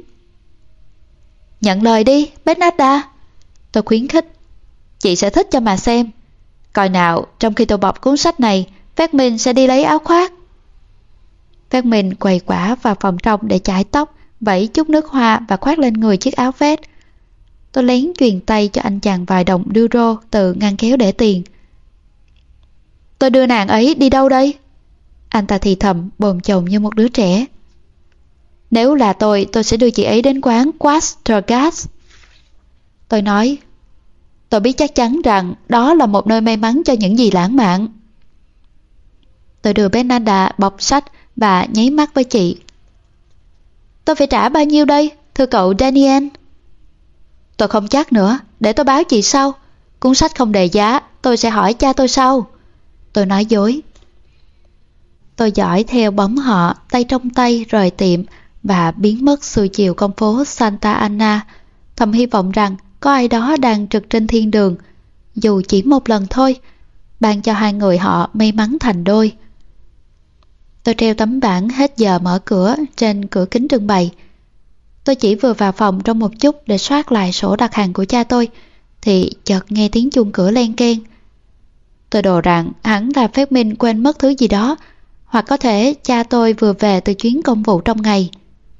Nhận lời đi, Bernarda. Tôi khuyến khích. Chị sẽ thích cho mà xem. Coi nào, trong khi tôi bọc cuốn sách này, Phát Minh sẽ đi lấy áo khoác. Phát Minh quầy quả vào phòng trong để chải tóc, vẩy chút nước hoa và khoác lên người chiếc áo vest. Tôi lén chuyền tay cho anh chàng vài đồng euro từ ngăn kéo để tiền. Tôi đưa nàng ấy đi đâu đây? Anh ta thì thầm, bồn chồn như một đứa trẻ. Nếu là tôi, tôi sẽ đưa chị ấy đến quán Quastergas. Tôi nói, tôi biết chắc chắn rằng đó là một nơi may mắn cho những gì lãng mạn. Tôi đưa Bernarda bọc sách và nháy mắt với chị. Tôi phải trả bao nhiêu đây, thưa cậu Daniel? Tôi không chắc nữa, để tôi báo chị sau. Cuốn sách không đề giá, tôi sẽ hỏi cha tôi sau. Tôi nói dối. Tôi dõi theo bóng họ, tay trong tay rời tiệm và biến mất xuôi chiều con phố Santa Ana, thầm hy vọng rằng có ai đó đang trực trên thiên đường, dù chỉ một lần thôi, ban cho hai người họ may mắn thành đôi. Tôi treo tấm bảng hết giờ mở cửa trên cửa kính trưng bày. Tôi chỉ vừa vào phòng trong một chút để soát lại sổ đặt hàng của cha tôi, thì chợt nghe tiếng chuông cửa len keng. Tôi đồ rằng hẳn là Phát Minh quên mất thứ gì đó, hoặc có thể cha tôi vừa về từ chuyến công vụ trong ngày.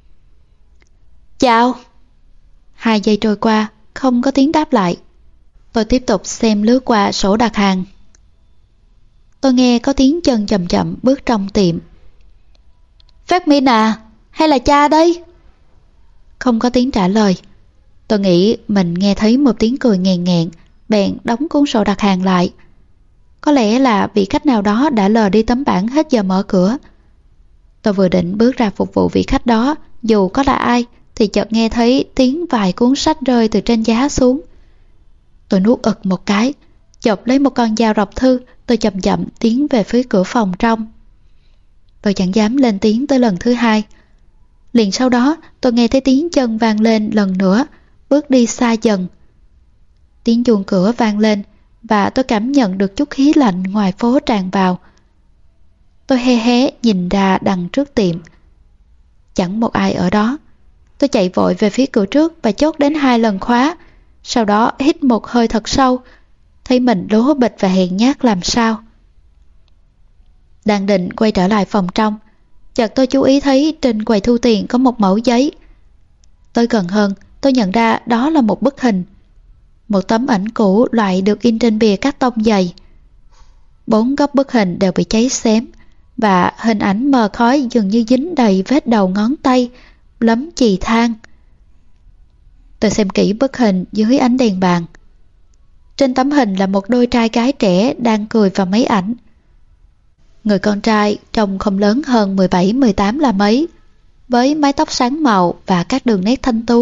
Chào! Hai giây trôi qua, không có tiếng đáp lại. Tôi tiếp tục xem lướt qua sổ đặt hàng. Tôi nghe có tiếng chân chậm chậm bước trong tiệm. Phát Minh à, hay là cha đây? Không có tiếng trả lời. Tôi nghĩ mình nghe thấy một tiếng cười nghèn nghẹn, bèn đóng cuốn sổ đặt hàng lại. Có lẽ là vị khách nào đó đã lờ đi tấm bảng hết giờ mở cửa. Tôi vừa định bước ra phục vụ vị khách đó, dù có là ai, thì chợt nghe thấy tiếng vài cuốn sách rơi từ trên giá xuống. Tôi nuốt ực một cái, chộp lấy một con dao rọc thư, tôi chậm chậm tiến về phía cửa phòng trong. Tôi chẳng dám lên tiếng tới lần thứ hai. Liền sau đó, tôi nghe thấy tiếng chân vang lên lần nữa, bước đi xa dần. Tiếng chuông cửa vang lên, và tôi cảm nhận được chút khí lạnh ngoài phố tràn vào. Tôi hé hé nhìn ra đằng trước tiệm. Chẳng một ai ở đó. Tôi chạy vội về phía cửa trước và chốt đến hai lần khóa, sau đó hít một hơi thật sâu, thấy mình lố bịch và hèn nhát làm sao. Đang định quay trở lại phòng trong, chợt tôi chú ý thấy trên quầy thu tiền có một mẩu giấy. Tới gần hơn, tôi nhận ra đó là một bức hình. Một tấm ảnh cũ loại được in trên bìa cát tông dày. Bốn góc bức hình đều bị cháy xém, và hình ảnh mờ khói dường như dính đầy vết đầu ngón tay, lấm chì than. Tôi xem kỹ bức hình dưới ánh đèn bàn. Trên tấm hình là một đôi trai gái trẻ đang cười vào máy ảnh. Người con trai trông không lớn hơn mười bảy mười tám là mấy, với mái tóc sáng màu và các đường nét thanh tú,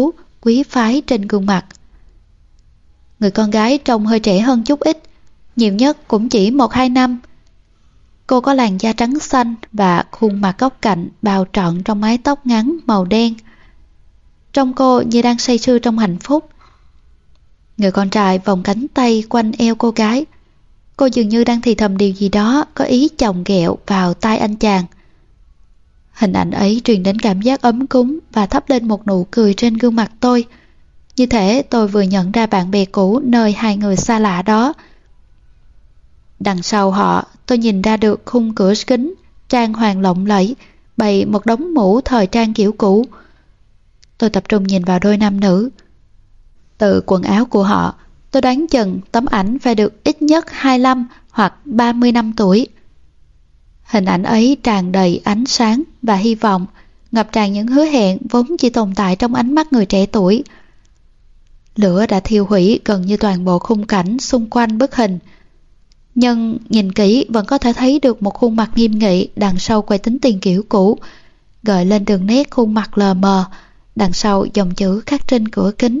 quý phái trên gương mặt. Người con gái trông hơi trẻ hơn chút ít, nhiều nhất cũng chỉ một hai năm. Cô có làn da trắng xanh và khuôn mặt góc cạnh bao trọn trong mái tóc ngắn màu đen. Trông cô như đang say sưa trong hạnh phúc. Người con trai vòng cánh tay quanh eo cô gái. Cô dường như đang thì thầm điều gì đó có ý chồng ghẹo vào tai anh chàng. Hình ảnh ấy truyền đến cảm giác ấm cúng và thắp lên một nụ cười trên gương mặt tôi. Như thể tôi vừa nhận ra bạn bè cũ nơi hai người xa lạ đó. Đằng sau họ, tôi nhìn ra được khung cửa kính, trang hoàng lộng lẫy, bày một đống mũ thời trang kiểu cũ. Tôi tập trung nhìn vào đôi nam nữ. Từ quần áo của họ, tôi đoán chừng tấm ảnh phải được ít nhất hai mươi lăm hoặc ba mươi năm tuổi. Hình ảnh ấy tràn đầy ánh sáng và hy vọng, ngập tràn những hứa hẹn vốn chỉ tồn tại trong ánh mắt người trẻ tuổi. Lửa đã thiêu hủy gần như toàn bộ khung cảnh xung quanh bức hình. Nhưng nhìn kỹ vẫn có thể thấy được một khuôn mặt nghiêm nghị đằng sau quầy tính tiền kiểu cũ, gợi lên đường nét khuôn mặt lờ mờ, đằng sau dòng chữ khắc trên cửa kính.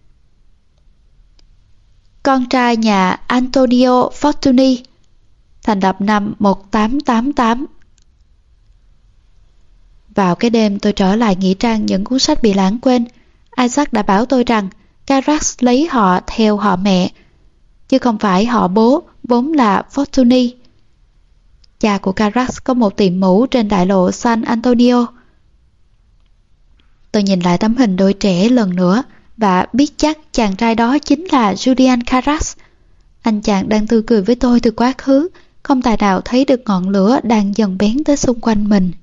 Con trai nhà Antonio Fortuny, thành lập năm một nghìn tám trăm tám mươi tám. Vào cái đêm tôi trở lại nghĩa trang những cuốn sách bị lãng quên, Isaac đã bảo tôi rằng Carax lấy họ theo họ mẹ, chứ không phải họ bố vốn là Fortuny. Cha của Carax có một tiệm mũ trên đại lộ San Antonio. Tôi nhìn lại tấm hình đôi trẻ lần nữa và biết chắc chàng trai đó chính là Julian Carax. Anh chàng đang tươi cười với tôi từ quá khứ, không tài nào thấy được ngọn lửa đang dần bén tới xung quanh mình.